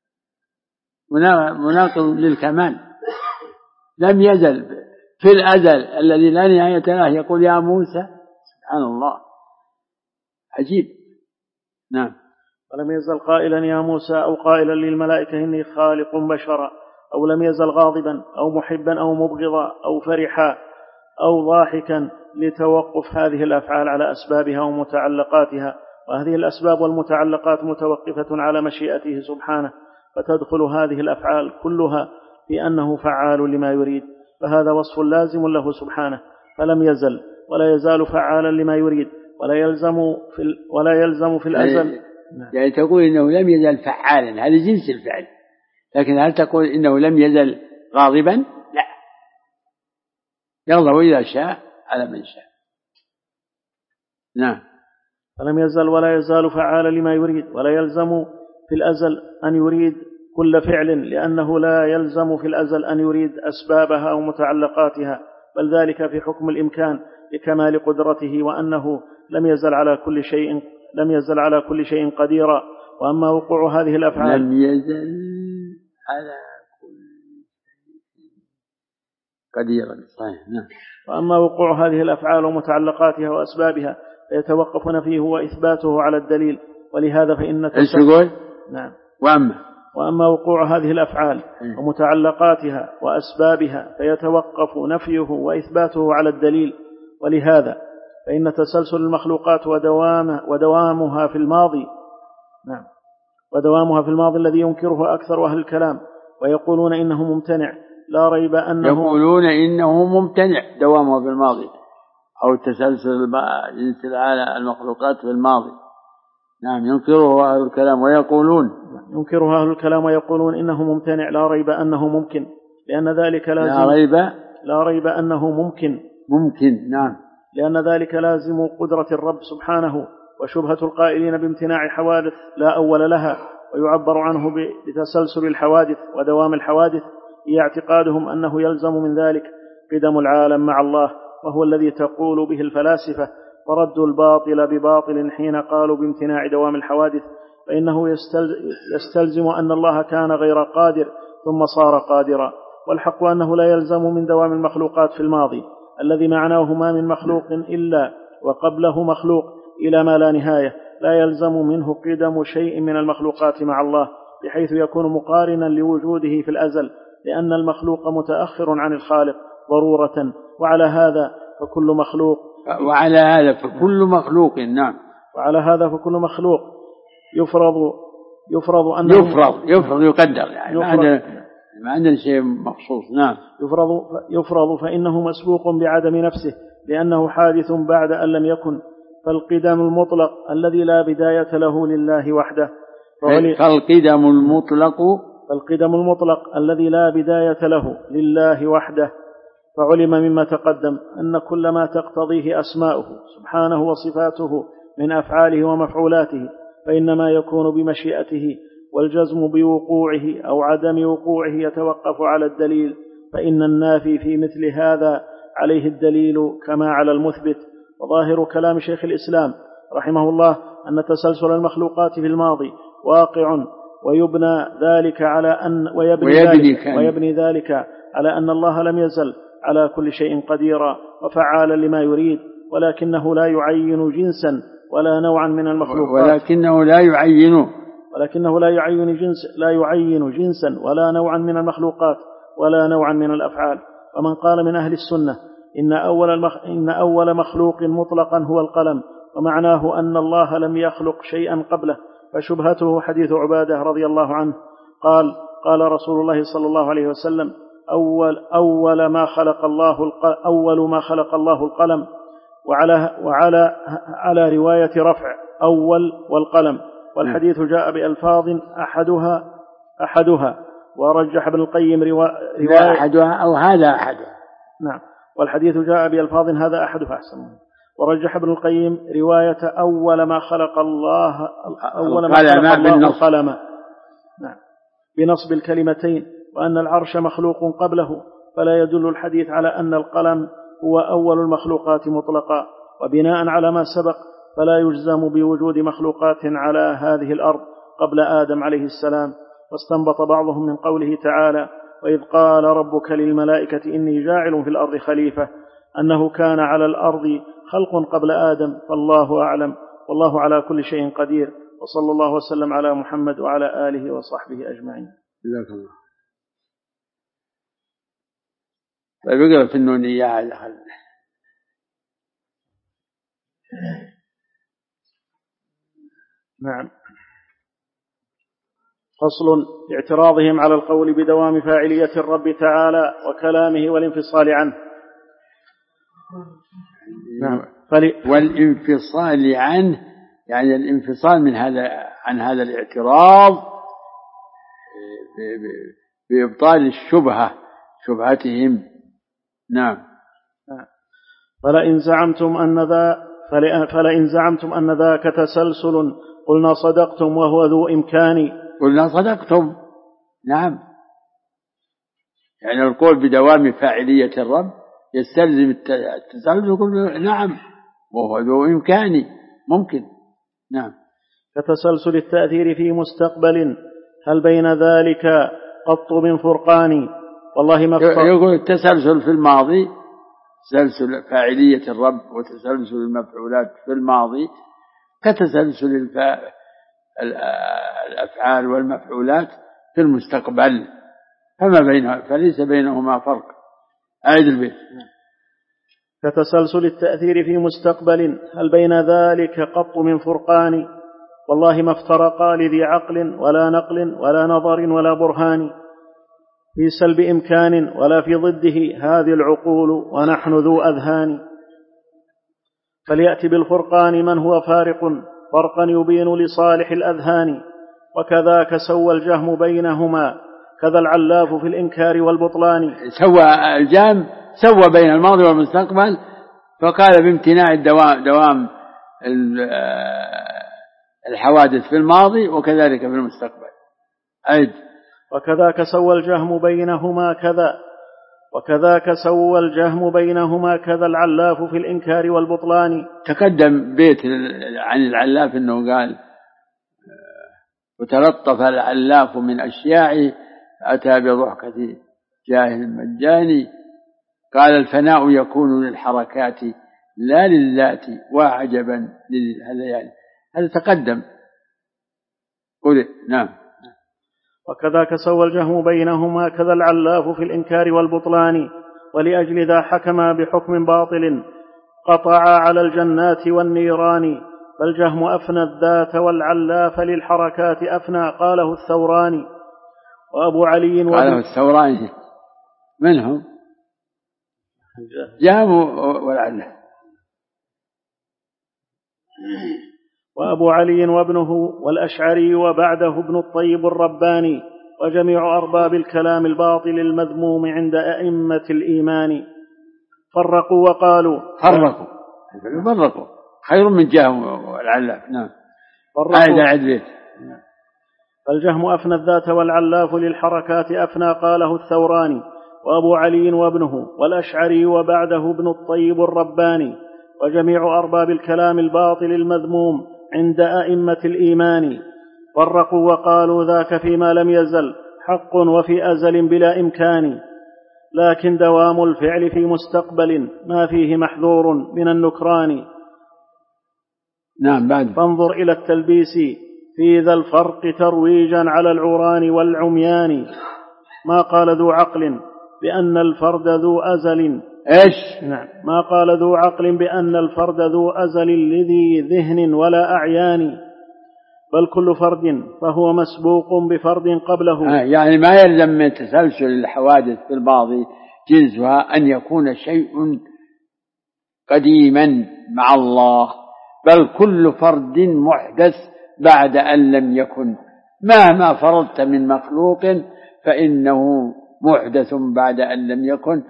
مناقض للكمال. لم يزل في الأزل الذي لا نهاية له يقول يا موسى، سبحان الله عجيب. نعم. ولم يزل قائلا يا موسى أو قائلا للملائكة إني خالق بشرا، أو لم يزل غاضبا أو محبا أو مبغضا أو فرحا أو ضاحكا لتوقف هذه الأفعال على أسبابها ومتعلقاتها، وهذه الأسباب والمتعلقات متوقفة على مشيئته سبحانه، فتدخل هذه الأفعال كلها في أنه فعال لما يريد، فهذا وصف لازم له سبحانه، فلم يزل ولا يزال فعالا لما يريد، ولا يلزم في الأزل. يعني تقول إنه لم يزل فعالا، هذا جنس الفعل، لكن هل تقول إنه لم يزل غاضبا؟ لا، يغضب إذا شاء على من شاء. نعم. فلم يزل ولا يزال فعالا لما يريد، ولا يلزم في الأزل أن يريد كل فعل، لأنه لا يلزم في الأزل أن يريد أسبابها ومتعلقاتها، بل ذلك في حكم الإمكان لكمال قدرته، وأنه لم يزل على كل شيء قديرا. وأما وقوع هذه الأفعال لم يزل على كل شيء قديرا. نعم. وأما وقوع هذه الأفعال ومتعلقاتها وأسبابها فيتوقف نفيه وإثباته على الدليل. ولهذا فإن نعم. وأما وقوع هذه الأفعال ومتعلقاتها وأسبابها فيتوقف نفيه وإثباته على الدليل. ولهذا فإن تسلسل المخلوقات ودوامها في الماضي الذي ينكره أكثر أهل الكلام ويقولون إنه ممتنع لا ريب أنه دوامه في الماضي أو تسلسل على المخلوقات في الماضي. نعم. ينكره أهل الكلام ويقولون إنه ممتنع لا ريب أنه ممكن، لأن ذلك لازم لا ريب أنه ممكن. نعم. لأن ذلك لازم قدرة الرب سبحانه. وشبهة القائلين بامتناع حوادث لا أول لها ويعبر عنه بتسلسل الحوادث ودوام الحوادث هي اعتقادهم أنه يلزم من ذلك قدم العالم مع الله، وهو الذي تقول به الفلاسفة وردوا الباطل بباطل حين قالوا بامتناع دوام الحوادث، فإنه يستلزم أن الله كان غير قادر ثم صار قادرا. والحق أنه لا يلزم من دوام المخلوقات في الماضي الذي معناه ما من مخلوق إلا وقبله مخلوق إلى ما لا نهاية، لا يلزم منه قدم شيء من المخلوقات مع الله بحيث يكون مقارنا لوجوده في الأزل، لأن المخلوق متأخر عن الخالق ضرورة. وعلى هذا فكل مخلوق يفرض أنه يقدر، يعني ما عندنا شيء مخصوص. نعم. يفرض فإنه مسبوق بعدم نفسه لأنه حادث بعد أن لم يكن. فالقدم المطلق الذي لا بداية له لله وحده فعلم مما تقدم أن كل ما تقتضيه أسماؤه سبحانه وصفاته من أفعاله ومفعولاته فإنما يكون بمشيئته، والجزم بوقوعه أو عدم وقوعه يتوقف على الدليل، فإن النافي في مثل هذا عليه الدليل كما على المثبت. وظاهر كلام شيخ الإسلام رحمه الله أن تسلسل المخلوقات في الماضي واقع ويبني ذلك على أن الله لم يزل على كل شيء قديرا وفعالا لما يريد، ولكنه لا يعين جنسا ولا نوعا من المخلوقات لا يعين جنسا ولا نوعا من المخلوقات ولا نوعا من الأفعال. ومن قال من أهل السنة إن أول مخلوق مطلقا هو القلم ومعناه أن الله لم يخلق شيئا قبله، فشبهته حديث عبادة رضي الله عنه قال رسول الله صلى الله عليه وسلم أول ما خلق الله القلم، وعلى رواية رفع أول والقلم، والحديث جاء بألفاظ أحدها ورجح ابن القيم رواية أحدها أو هذا أحدها. نعم. والحديث جاء بألفاظ هذا أحدها أحسن. ورجح ابن القيم رواية أول ما خلق الله القلم نعم بنصب الكلمتين، وأن العرش مخلوق قبله، فلا يدل الحديث على أن القلم هو أول المخلوقات مطلقا. وبناء على ما سبق فلا يجزم بوجود مخلوقات على هذه الأرض قبل آدم عليه السلام. واستنبط بعضهم من قوله تعالى وإذ قال ربك للملائكة إني جاعل في الأرض خليفة أنه كان على الأرض خلق قبل آدم، فالله أعلم، والله على كل شيء قدير. وصلى الله وسلم على محمد وعلى آله وصحبه أجمعين. جزاك الله. طيب اقرأ في النونية على حل. نعم. فصل اعتراضهم على القول بدوام فاعلية الرب تعالى وكلامه والانفصال عنه. نعم. والانفصال عنه يعني الانفصال عن هذا الاعتراض بإبطال شبهتهم. نعم. فلئن زعمتم أن ذاك تسلسل قلنا صدقتم وهو ذو إمكان. قلنا صدقتم. نعم. يعني القول بدوام فاعلية الرب يستلزم التسلسل. قلنا نعم وهو ذو إمكان ممكن. نعم. كتسلسل التأثير في مستقبل هل بين ذلك قط من فرقان والله ما يقول التسلسل في الماضي تسلسل فاعلية الرب وتسلسل المفعولات في الماضي كتسلسل الأفعال والمفعولات في المستقبل فليس بينهما فرق. أعيد البيت. كتسلسل التأثير في مستقبل هل بين ذلك قط من فرقان والله ما افترقا لذي عقل ولا نقل ولا نظر ولا برهان في سلب إمكان ولا في ضده هذه العقول ونحن ذو أذهان فليأتي بالفرقان من هو فارق فرقا يبين لصالح الأذهان وكذاك سوى الجهم بينهما كذا العلاف في الإنكار والبطلان. سوى الجهم سوى بين الماضي والمستقبل فقال بامتناع دوام الحوادث في الماضي وكذلك في المستقبل. أيد. وكذاك سوى الجهم بينهما كذا العلاف في الإنكار والبطلان. تقدم بيت عن العلاف أنه قال وتلطف العلاف من أشياعه أتى بضحكة جاهل مجاني قال الفناء يكون للحركات لا للذات وعجبا للهذيان. هذا تقدم. قل. نعم. وكذاك سوى الجهم بينهما كذا العلاف في الإنكار والبطلان ولأجل ذا حكما بحكم باطل قطعا على الجنات والنيران فالجهم أفنى الذات والعلاف للحركات أفنى قاله الثوراني. وأبو علي قاله الثوراني منهم جهم والعلاف. وأبو علي وابنه والأشعري وبعده ابن الطيب الرباني وجميع أرباب الكلام الباطل المذموم عند أئمة الإيمان فرقوا وقالوا فرقوا خير من جهم والعلاف. نعم. فرقوا. فالجهم أفنى الذات والعلاف للحركات أفنى قاله الثوراني. وأبو علي وابنه والأشعري وبعده ابن الطيب الرباني وجميع أرباب الكلام الباطل المذموم عند أئمة الإيمان فرقوا وقالوا ذاك فيما لم يزل حق وفي أزل بلا إمكان لكن دوام الفعل في مستقبل ما فيه محذور من النكران. نعم. بعد. فانظر إلى التلبيس في ذا الفرق ترويجا على العران والعميان ما قال ذو عقل بأن الفرد ذو أزل. إيش؟ نعم. ما قال ذو عقل بأن الفرد ذو أزل لذي ذهن ولا أعيان بل كل فرد فهو مسبوق بفرد قبله. يعني ما يلزم من تسلسل الحوادث في الماضي جنسها أن يكون شيء قديما مع الله بل كل فرد محدث بعد أن لم يكن مهما فرضت من مخلوق فإنه محدث بعد أن لم يكن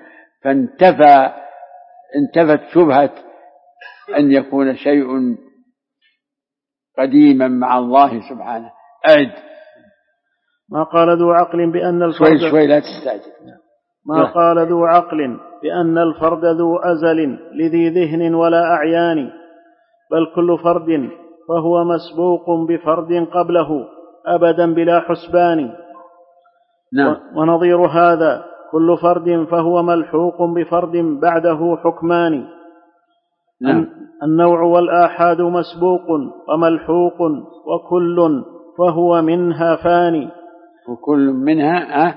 انتفت شبهة أن يكون شيء قديما مع الله سبحانه. أعد. ما قال ذو عقل بأن الفرد شوي لا تستعجل. ما قال ذو عقل بأن الفرد ذو أزل لذي ذهن ولا أعيان بل كل فرد فهو مسبوق بفرد قبله أبدا بلا حسبان. نعم. ونظير هذا كل فرد فهو ملحوق بفرد بعده حكمان. نعم. النوع والآحاد مسبوق وملحوق وكل فهو منها فاني. وكل منها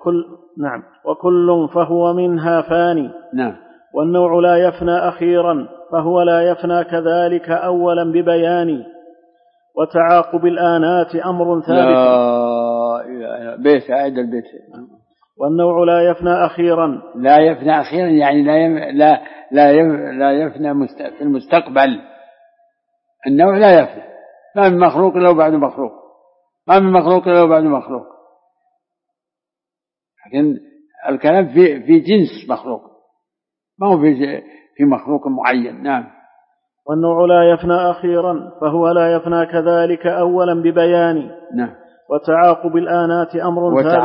وكل فهو منها فاني. نعم. والنوع لا يفنى أخيرا فهو لا يفنى كذلك أولا ببيان وتعاقب الآنات أمر ثابت. بيت أعد البيت. والنوع لا يفنى أخيرا يعني لا يفنى في المستقبل. النوع لا يفنى ما من مخلوق له بعد مخلوق لكن الكلام في جنس مخلوق ما هو في مخلوق معين. نعم. والنوع لا يفنى أخيرا فهو لا يفنى كذلك أولا ببيان. نعم. وتعاقب الآنات أمر ثابت.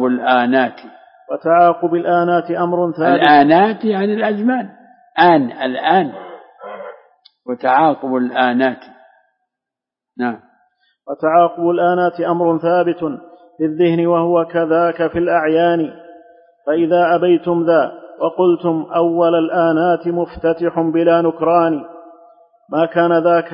وتعاقب الآنات أمر ثابت. الآنات يعني الأزمان. الآن وتعاقب الآنات. نعم. وتعاقب الآنات أمر ثابت في الذهن، وهو كذاك في الأعيان. فإذا أبيتم ذا وقلتم أول الآنات مفتتح بلا نكران، ما كان ذاك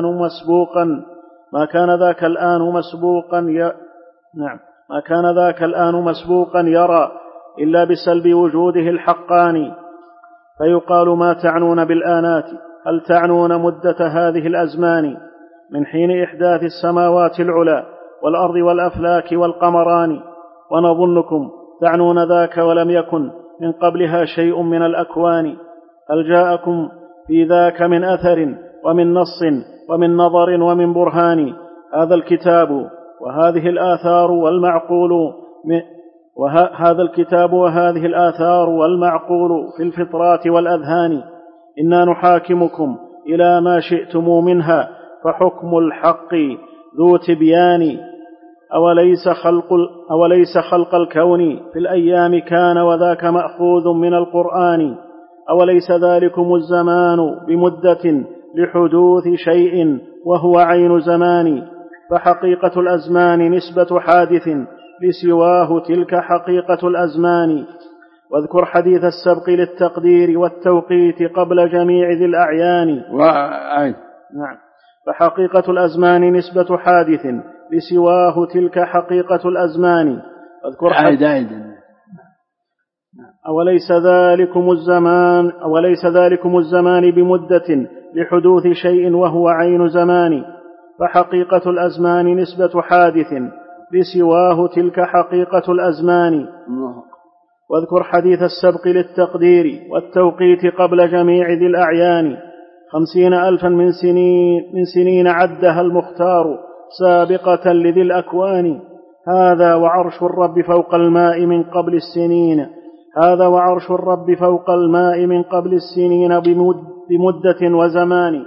الآن مسبوقا يرى إلا بسلب وجوده الحقان. فيقال: ما تعنون بالآنات؟ هل تعنون مدة هذه الأزمان من حين إحداث السماوات العلى والأرض والأفلاك والقمران؟ ونظنكم تعنون ذاك ولم يكن من قبلها شيء من الأكوان. هل جاءكم في ذاك من أثر ومن نص ومن نظر ومن برهان؟ هذا الكتاب وهذه الآثار والمعقول في الفطرات والأذهان. إنا نحاكمكم إلى ما شئتم منها، فحكم الحق ذو تبيان. أوليس خلق الكون في الأيام كان، وذاك مأخوذ من القرآن. أوليس ذلكم الزمان بمدة لحدوث شيء وهو عين زمان. فحقيقة الأزمان نسبة حادث لسواه، تلك حقيقة الأزمان. واذكر حديث السبق للتقدير والتوقيت قبل جميع ذي الأعيان. نعم. فحقيقة الأزمان نسبة حادث لسواه، تلك حقيقة الأزمان. واذكر أوليس ذلكم الزمان بمدة لحدوث شيء وهو عين زمان. فحقيقة الأزمان نسبة حادث لسواه، تلك حقيقة الأزمان. واذكر حديث السبق للتقدير والتوقيت قبل جميع ذي الأعيان. 50,000 من سنين عدها المختار سابقة لذي الأكوان. هذا وعرش الرب فوق الماء من قبل السنين. بمدة وزمان.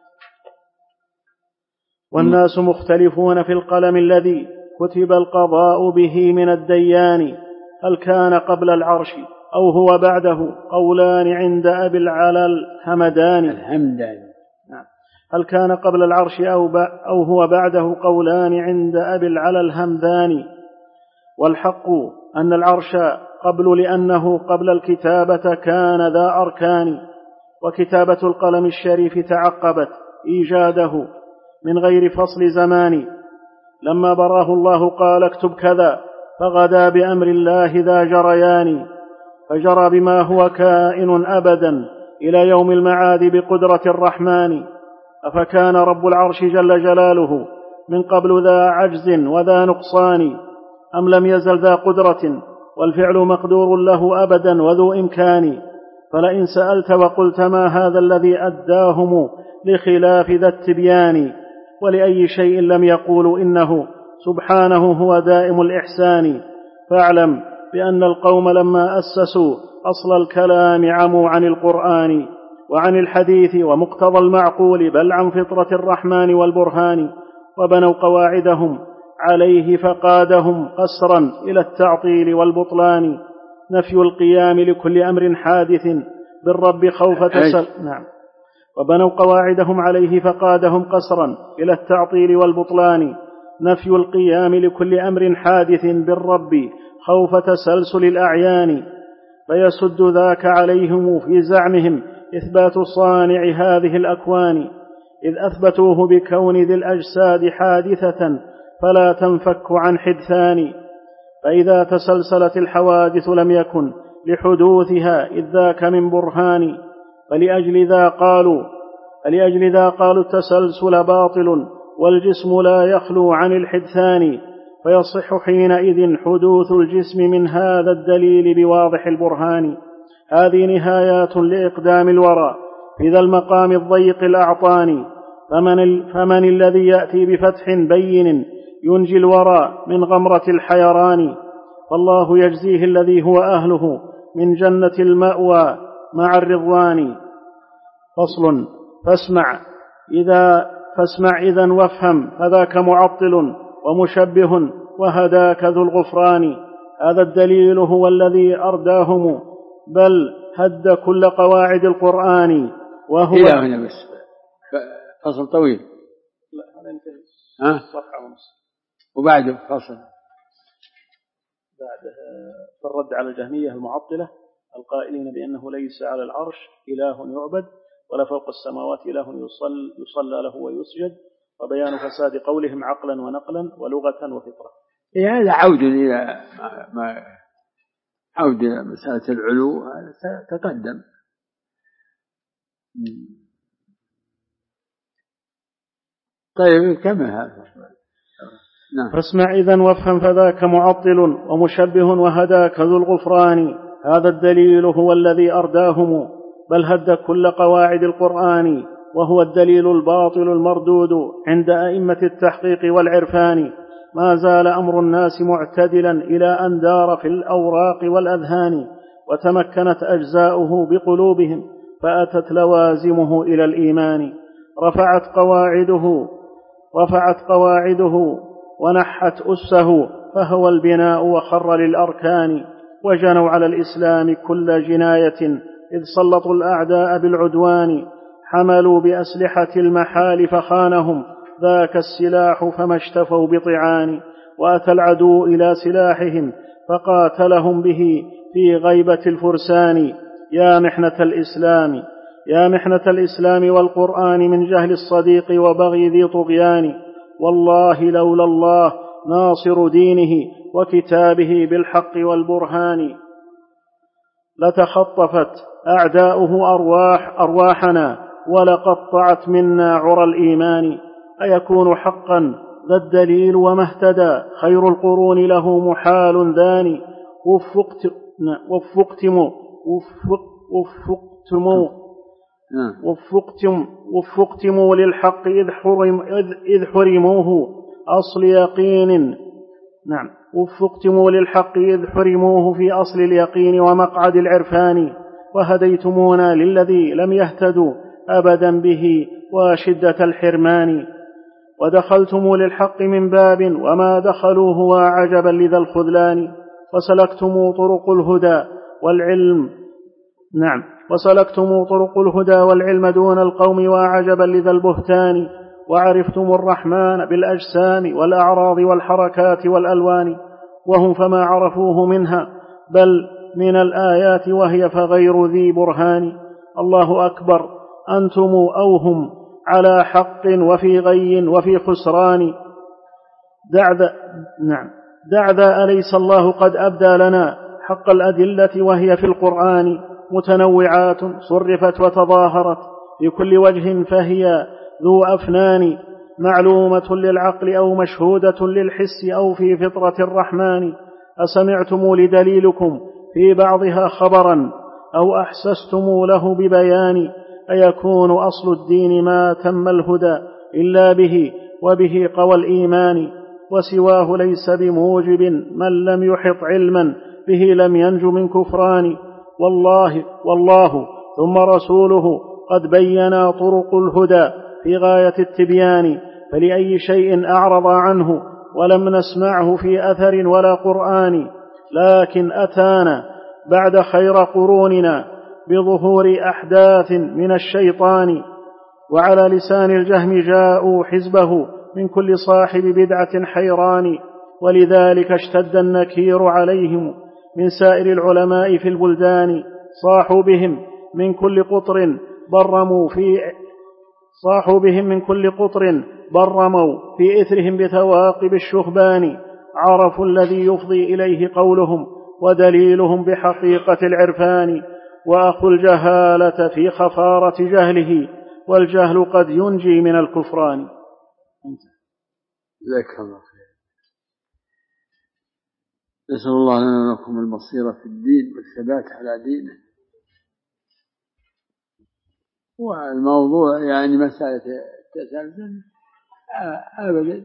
والناس مختلفون في القلم الذي كتب القضاء به من الديان. هل كان قبل العرش أو هو بعده؟ قولان عند أبي العلا الهمداني. هل كان قبل العرش أو هو بعده؟ قولان عند أبي العلا الهمداني. والحق أن العرش قبل، لأنه قبل الكتابة كان ذا أركان. وكتابة القلم الشريف تعقبت إيجاده من غير فصل زمان. لما براه الله قال: اكتب كذا، فغدا بأمر الله ذا جريان. فجرى بما هو كائن أبدا إلى يوم المعاد بقدرة الرحمن. أفكان رب العرش جل جلاله من قبل ذا عجز وذا نقصان، أم لم يزل ذا قدرة والفعل مقدور له أبدا وذو إمكان؟ فلئن سألت وقلت ما هذا الذي أداهم لخلاف ذا التبيان، ولأي شيء لم يقولوا إنه سبحانه هو دائم الإحسان، فاعلم بأن القوم لما أسسوا أصل الكلام عموا عن القرآن وعن الحديث ومقتضى المعقول، بل عن فطرة الرحمن والبرهان، وبنوا قواعدهم عليه فقادهم قسرا إلى التعطيل والبطلان. نفي القيام لكل أمر حادث بالرب خوف وبنوا قواعدهم عليه فقادهم قسرا إلى التعطيل والبطلان. نفي القيام لكل أمر حادث بالرب خوف تسلسل الأعيان. فيسد ذاك عليهم في زعمهم إثبات صانع هذه الأكوان، إذ أثبتوه بكون ذي الأجساد حادثة فلا تنفك عن حدثان. فإذا تسلسلت الحوادث لم يكن لحدوثها إذ ذاك من برهان. فلأجل ذا قالوا التسلسل باطل والجسم لا يخلو عن الحدثان، فيصح حينئذ حدوث الجسم من هذا الدليل بواضح البرهان. هذه نهايات لإقدام الورى في ذا المقام الضيق الأعطان. فمن الذي يأتي بفتح بين ينجي الورى من غمرة الحيران؟ فالله يجزيه الذي هو أهله من جنة المأوى مع الرضوان. فصل. فاسمع إذن وافهم، فذاك معطل ومشبه وهداك ذو الغفران. هذا الدليل هو الذي أرداهم، بل هد كل قواعد القرآن، وهو إلى هنا بس. فصل طويل. لا هذا يمكن صفحة ونص. وبعده فصل بعده في الرد على الجهمية المعطلة القائلين بأنه ليس على العرش إله يعبد ولا فوق السماوات إله يصلى له ويسجد، وبيان فساد قولهم عقلا ونقلا ولغة وفطرة. هذا عود إلى عود إلى مسألة العلو تقدم. طيب كم هذا؟ نعم. فاسمع إذن وافهم فذاك معطل ومشبه وهداك ذو الغفران، هذا الدليل هو الذي أرداهم بل هد كل قواعد القرآن، وهو الدليل الباطل المردود عند أئمة التحقيق والعرفان. ما زال أمر الناس معتدلا إلى أن دار في الأوراق والأذهان، وتمكنت أجزاؤه بقلوبهم فأتت لوازمه إلى الإيمان. رفعت قواعده ونحت أسه، فهو البناء وخر للأركان. وجنوا على الإسلام كل جناية إذ سلطوا الأعداء بالعدوان، حملوا بأسلحة المحال فخانهم ذاك السلاح فما اشتفوا بطعان، وأتى العدو إلى سلاحهم فقاتلهم به في غيبة الفرسان. يا محنة الإسلام والقرآن من جهل الصديق وبغي ذي طغيان، والله لولا الله ناصر دينه وكتابه بالحق والبرهان لتخطفت أعداؤه أرواحنا ولقطعت منا عرى الإيمان. أيكون حقا ذا الدليل وما اهتدى خير القرون له محال ذاني. وفقتموا للحق إذ حرموه أصل يقين. نعم. وفقتموا للحق إذ حرموه في أصل اليقين ومقعد العرفان، وهديتمونا للذي لم يهتدوا أبدا به وشدة الحرمان. ودخلتم للحق من باب وما دخلوه وعجبا لذا الخذلان، وسلكتم طرق الهدى والعلم دون القوم وعجبا لذا البهتان. وعرفتم الرحمن بالأجسام والأعراض والحركات والألوان، وهم فما عرفوه منها بل من الآيات وهي فغير ذي برهان. الله أكبر، أنتم أو هم على حق وفي غي وفي خسران. دع ذا أليس الله قد أبدى لنا حق الأدلة وهي في القرآن متنوعات صرفت وتظاهرت بكل وجه، فهي ذو أفنان معلومة للعقل أو مشهودة للحس أو في فطرة الرحمن. أسمعتم لدليلكم في بعضها خبرا أو أحسستم له ببيان. أيكون أصل الدين ما تم الهدى إلا به وبه قوى الإيمان، وسواه ليس بموجب من لم يحط علما به لم ينج من كفران. والله ثم رسوله قد بينا طرق الهدى في غاية التبيان، فلأي شيء أعرض عنه ولم نسمعه في أثر ولا قرآن. لكن أتانا بعد خير قروننا بظهور أحداث من الشيطان، وعلى لسان الجهم جاءوا حزبه من كل صاحب بدعة حيران. ولذلك اشتد النكير عليهم من سائر العلماء في البلدان، صاحوا بهم من كل قطر برموا في إثرهم بثواقب الشهبان. عرفوا الذي يفضي إليه قولهم ودليلهم بحقيقة العرفان، وأخو الجهالة في خفارة جهله، والجهل قد ينجي من الكفران. جزاك الله خير. نسأل الله لنا ولكم البصيرة في الدين والثبات على دينه. والموضوع يعني مسألة التسلسل أبدا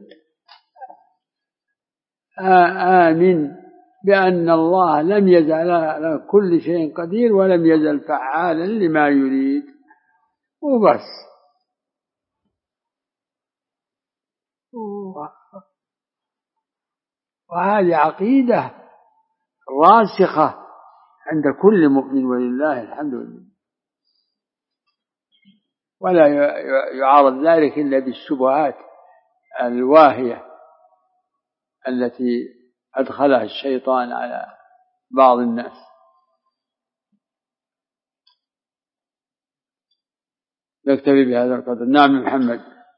آمن بأن الله لم يزل على كل شيء قدير ولم يزل فعالا لما يريد وبس. وهذه عقيدة راسخة عند كل مؤمن ولله الحمد لله. ولا يعارض ذلك إلا بالشبهات الواهية التي أدخلها الشيطان على بعض الناس. نكتفي بهذا القدر. نعم محمد.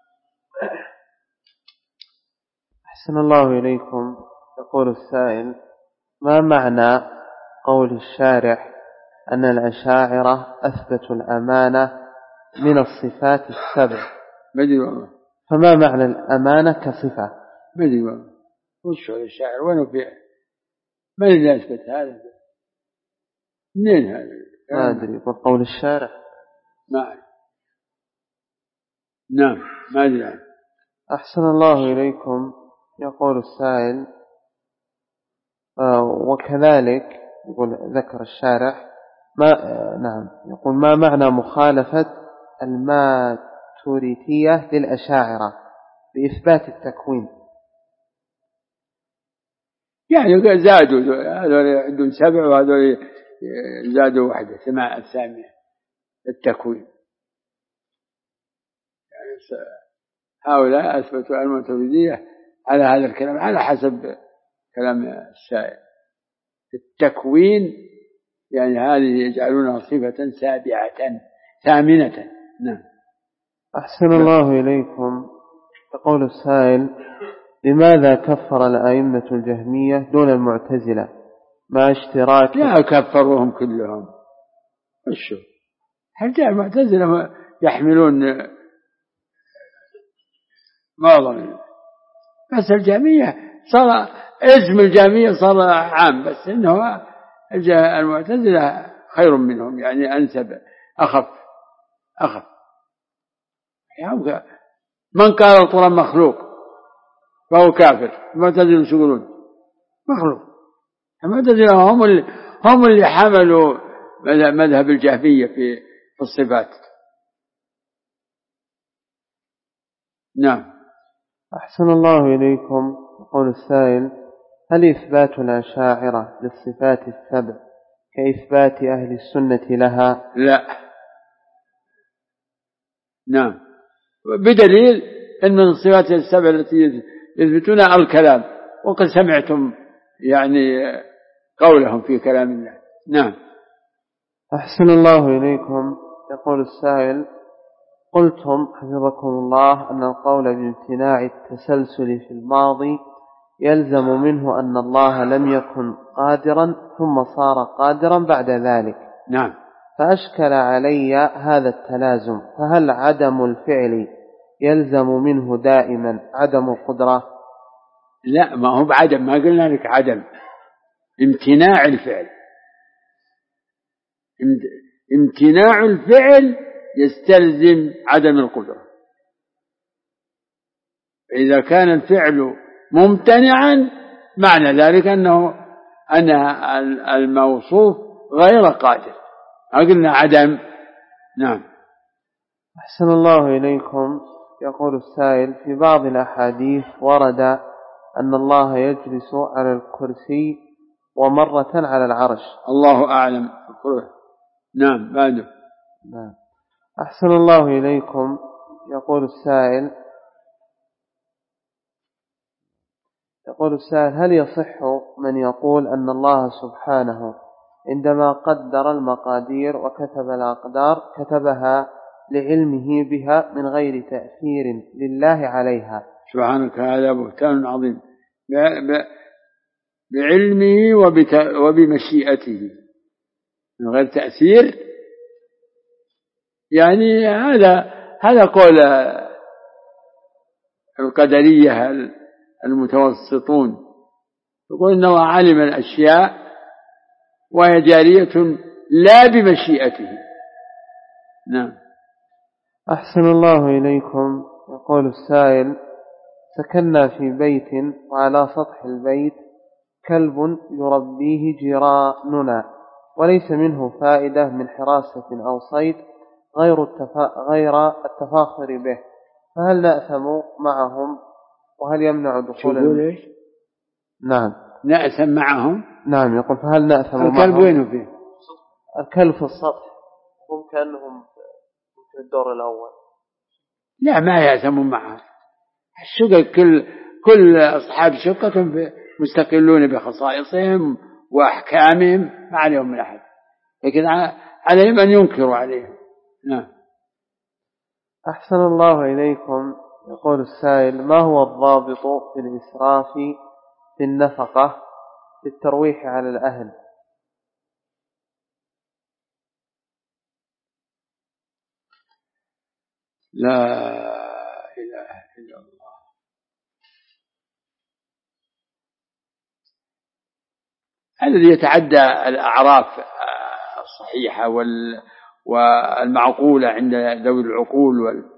أحسن الله إليكم. يقول السائل: ما معنى قول الشارح أن الأشاعرة أثبتوا الأمانة من الصفات السبع؟ بدي والله. فما معنى الأمانة كصفة؟ بدي والله. وش هو الشاعر وينه فيه؟ من اللي أثبت هذا؟ منين هذا؟ ما أدري. قول الشارح ما. نعم ما أدري. أحسن الله إليكم. يقول السائل: وكذلك يقول ذكر الشارح يقول: ما معنى مخالفة الماتوريدية للأشاعرة بإثبات التكوين؟ يعني زادوا هذول عندهم 7 وهذول زادوا 1 8 التكوين. يعني هؤلاء أثبتوا الماتوريدية على هذا الكلام على حسب كلام السائل. التكوين يعني هذه يجعلونها صفة سابعة ثامنة. نعم. أحسن الله إليكم. يقول السائل: لماذا كفر الأئمة الجهمية دون المعتزلة مع اشتراك؟ لا كفروهم كلهم. وشو حتى المعتزلة يحملون معظم، بس الجهمية صار اسم الجهمية صار عام، بس إنه المعتزلة خير منهم، يعني أنسب أخف. يعني من قال القرآن مخلوق فهو كافر. المعتزلة شو يقولون؟ مخلوق. المعتزلة هم اللي حملوا مذهب الجهمية في الصفات. نعم. أحسن الله إليكم. يقول السائل: هل إثبات الأشاعرة للصفات السبع كإثبات أهل السنة لها؟ لا. نعم. بدليل أن من الصفات السبع التي يثبتونها الكلام، وقد سمعتم يعني قولهم في كلام الله. نعم. أحسن الله إليكم. يقول السائل: قلتم حفظكم الله أن القول بامتناع التسلسل في الماضي يلزم منه أن الله لم يكن قادرا ثم صار قادرا بعد ذلك. نعم. فأشكل علي هذا التلازم، فهل عدم الفعل يلزم منه دائما عدم القدرة؟ لا، ما هو بعدم، ما قلنا لك عدم، امتناع الفعل. امتناع الفعل يستلزم عدم القدرة. إذا كان الفعل ممتنعا معنى ذلك أن الموصوف غير قادر، قلنا عدم. نعم. أحسن الله إليكم. يقول السائل: في بعض الأحاديث ورد أن الله يجلس على الكرسي ومرة على العرش. الله أعلم. نعم. بعده. نعم. أحسن الله إليكم. يقول السائل: هل يصح من يقول أن الله سبحانه عندما قدر المقادير وكتب الأقدار كتبها لعلمه بها من غير تأثير لله عليها؟ سبحانك، هذا بهتان عظيم. بعلمه وبمشيئته من غير تأثير، يعني هذا قول القدرية المتوسطون، يقول إن الله علم الأشياء وهي جارية لا بمشيئته. نعم. أحسن الله إليكم. يقول السائل: سكننا في بيت وعلى سطح البيت كلب يربيه جيراننا وليس منه فائدة من حراسة أو صيد غير التفاخر به، فهل نأثم معهم؟ وهل يمنع دخول نعم نأثم معهم. نعم. يقول: فهل نأثم معهم؟ الكلب وينه فيه؟ الكلب في السطح، هم كأنهم في الدور الأول؟ لا، ما يأثمون معها. الشقق كل أصحاب شقة مستقلون بخصائصهم وأحكامهم، ما عليهم من أحد، لكن عليهم أن ينكروا عليهم. نعم. أحسن الله إليكم. يقول السائل: ما هو الضابط في الإسراف في النفقة في الترويح على الأهل؟ لا إله إلا الله. الذي يتعدى الأعراف الصحيحة والمعقولة عند ذوي العقول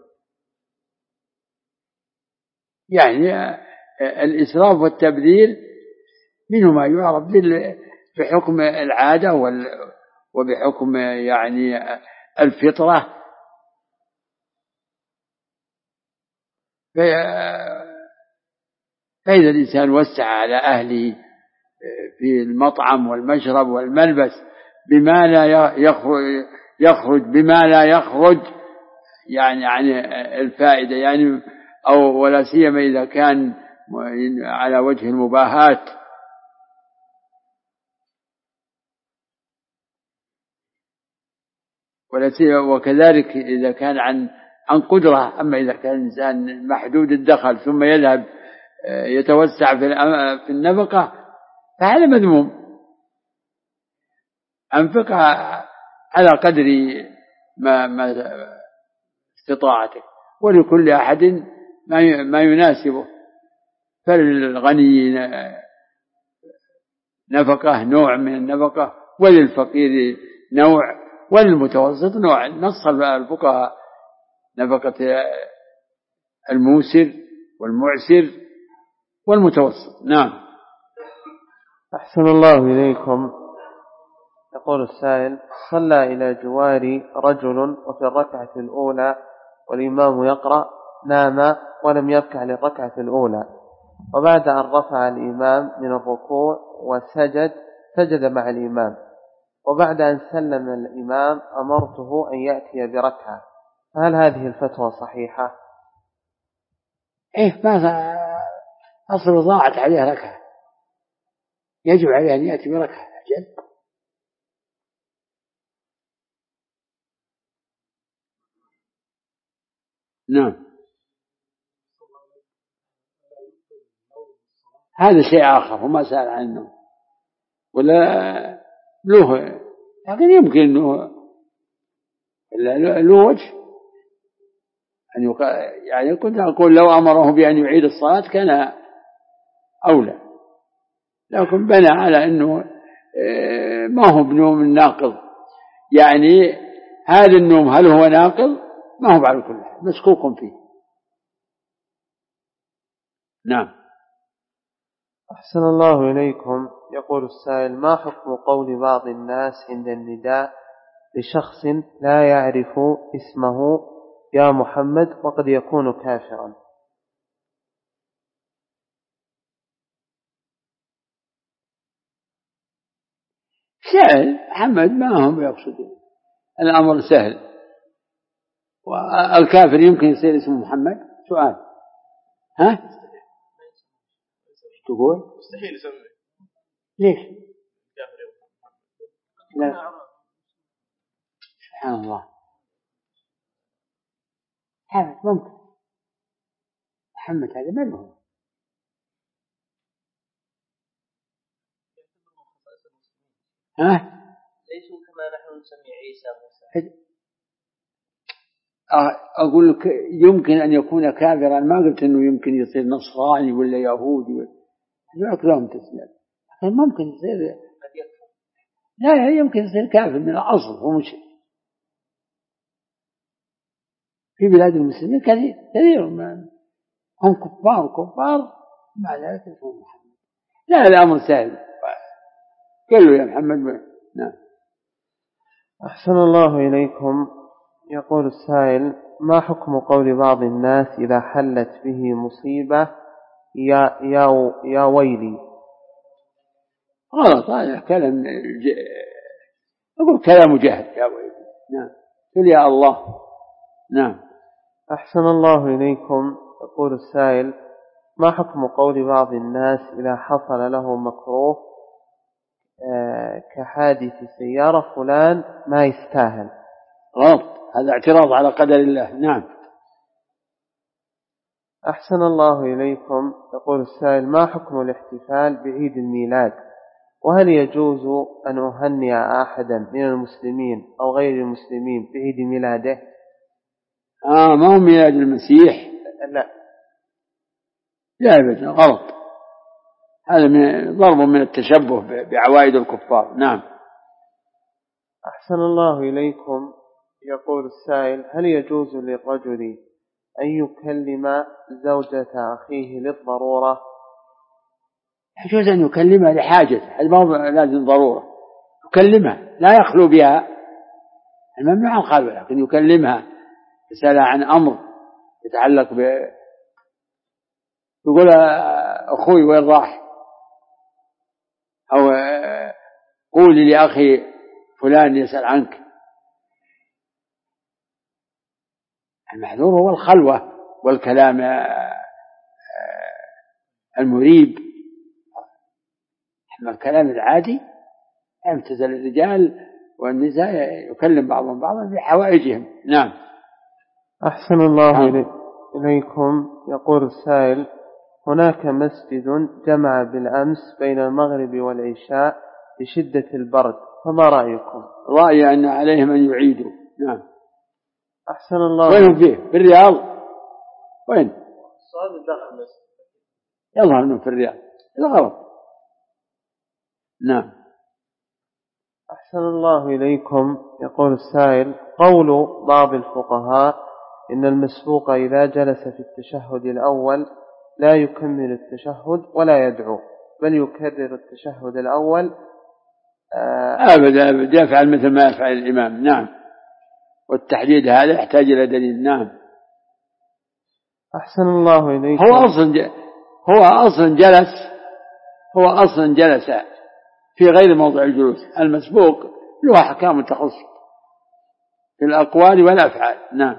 يعني الإسراف والتبذير منه ما يعرف بحكم العادة وبحكم يعني الفطرة. فإذا الإنسان وسع على أهله في المطعم والمشرب والملبس بما لا يخرج بما لا يخرج يعني عن الفائدة، يعني أو ولا سيما إذا كان على وجه المباهاة، وكذلك إذا كان عن قدرة. أما إذا كان الإنسان محدود الدخل ثم يذهب يتوسع في النفقة فهذا مذموم. أنفق على قدر ما استطاعتك، ولكل أحد ما يناسبه. فللغني نفقة نوع من النفقة، وللفقير نوع، وللمتوسط نوع. نص الفقهاء نفقة الموسر والمعسر والمتوسط. نعم. أحسن الله إليكم. يقول السائل: صلى إلى جواري رجل وفي الركعة الأولى والإمام يقرأ، نام ولم يركع للركعة الأولى، وبعد أن رفع الإمام من الركوع سجد مع الإمام، وبعد أن سلم الإمام أمرته أن يأتي بركعة، فهل هذه الفتوى صحيحة؟ ما أصل ضاعت عليها ركعة، يجب عليه أن يأتي بركعة. أجل. نعم. هذا شيء آخر، وما سأل عنه ولا له، لكن يمكن أنه له وجه أن يعني كنت أقول لو أمره بأن يعيد الصلاة كان أولى، لكن بنى على أنه ما هو بنوم ناقض، يعني هذا النوم هل هو ناقض؟ ما هو على كل حال مسكوك فيه. نعم. أحسن الله إليكم. يقول السائل: ما حكم قول بعض الناس عند النداء لشخص لا يعرف اسمه يا محمد وقد يكون كافرا؟ سهل، محمد ما هم يقصدون، الأمر سهل. والكافر يمكن يصير اسمه محمد؟ سؤال. ها؟ تقول؟ مستحيل يسمي. ليش؟ لا. سبحان الله، هذا ممكن. محمد هذا من هو؟ ها؟ ليسوا كما نحن نسمي عيسى موسى. أقول لك يمكن أن يكون كافرا، ما قلت أنه يمكن يصير نصراني ولا يهودي لا لهم تسمية، لكن ممكن يصير قد يكفر. لا، يمكن يصير كافر من الأصل، هو مشرك. في بلاد المسلمين كثير هم كفار مع ذلك يكون محمد. لا، الأمر سهل، قال له يا محمد. نعم. أحسن الله إليكم. يقول السائل: ما حكم قول بعض الناس إذا حلت به مصيبة يا ويلي؟ غلط، هذا كلام أقول كلام جهل. يا ويلي. نعم. قل يا الله. نعم. أحسن الله إليكم. يقول السائل: ما حكم قول بعض الناس إذا حصل له مكروه كحادث سيارة فلان ما يستاهل؟ غلط، هذا اعتراض على قدر الله. نعم. أحسن الله إليكم. يقول السائل: ما حكم الاحتفال بعيد الميلاد؟ وهل يجوز أن أهنئ أحدا من المسلمين أو غير المسلمين بعيد ميلاده؟ ما هو ميلاد المسيح. لا أبدا، غلط، هذا ضرب من التشبه بعوائد الكفار. نعم. أحسن الله إليكم. يقول السائل: هل يجوز للرجل أن يكلم زوجة أخيه للضرورة؟ يجوز أن يكلمها لحاجة، هذا ما هو لازم ضرورة، يكلمها لا يخلو بها، الممنوع الخلوة، لكن يكلمها يسألها عن أمر يتعلق يقول أخوي وين راح، أو قولي لأخي فلان يسأل عنك. المحذور هو الخلوة والكلام المريب، أما الكلام العادي يمتثل الرجال والنساء يكلم بعضهم بعضا في حوائجهم. نعم. أحسن الله إليكم. يقول السائل: هناك مسجد جمع بالأمس بين المغرب والعشاء لشدة البرد، فما رأيكم؟ رأيي أن عليهم أن يعيدوا. نعم. أحسن الله. وين فيه؟ في الرياض؟ وين؟ الصلاة داخل المسجد يظهر أنه في الرياض، هذا غلط. نعم. أحسن الله إليكم. يقول السائل: قول بعض الفقهاء إن المسبوق إذا جلس في التشهد الأول لا يكمل التشهد ولا يدعو بل يكرر التشهد الأول. أبدا يفعل مثل ما يفعل الإمام. نعم. والتحديد هذا يحتاج إلى دليل. نعم. أحسن الله إليكم. هو أصلا جلس في غير موضع الجلوس. المسبوق له أحكام تخص في الأقوال والأفعال. نعم.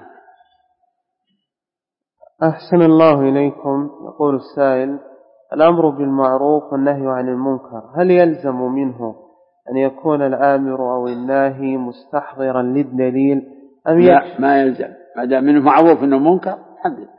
أحسن الله إليكم. يقول السائل: الأمر بالمعروف والنهي عن المنكر هل يلزم منه أن يكون الآمر أو الناهي مستحضرا للدليل أم لا، ما يلزم، ما دام منه معروف إنه منكر الحمد لله.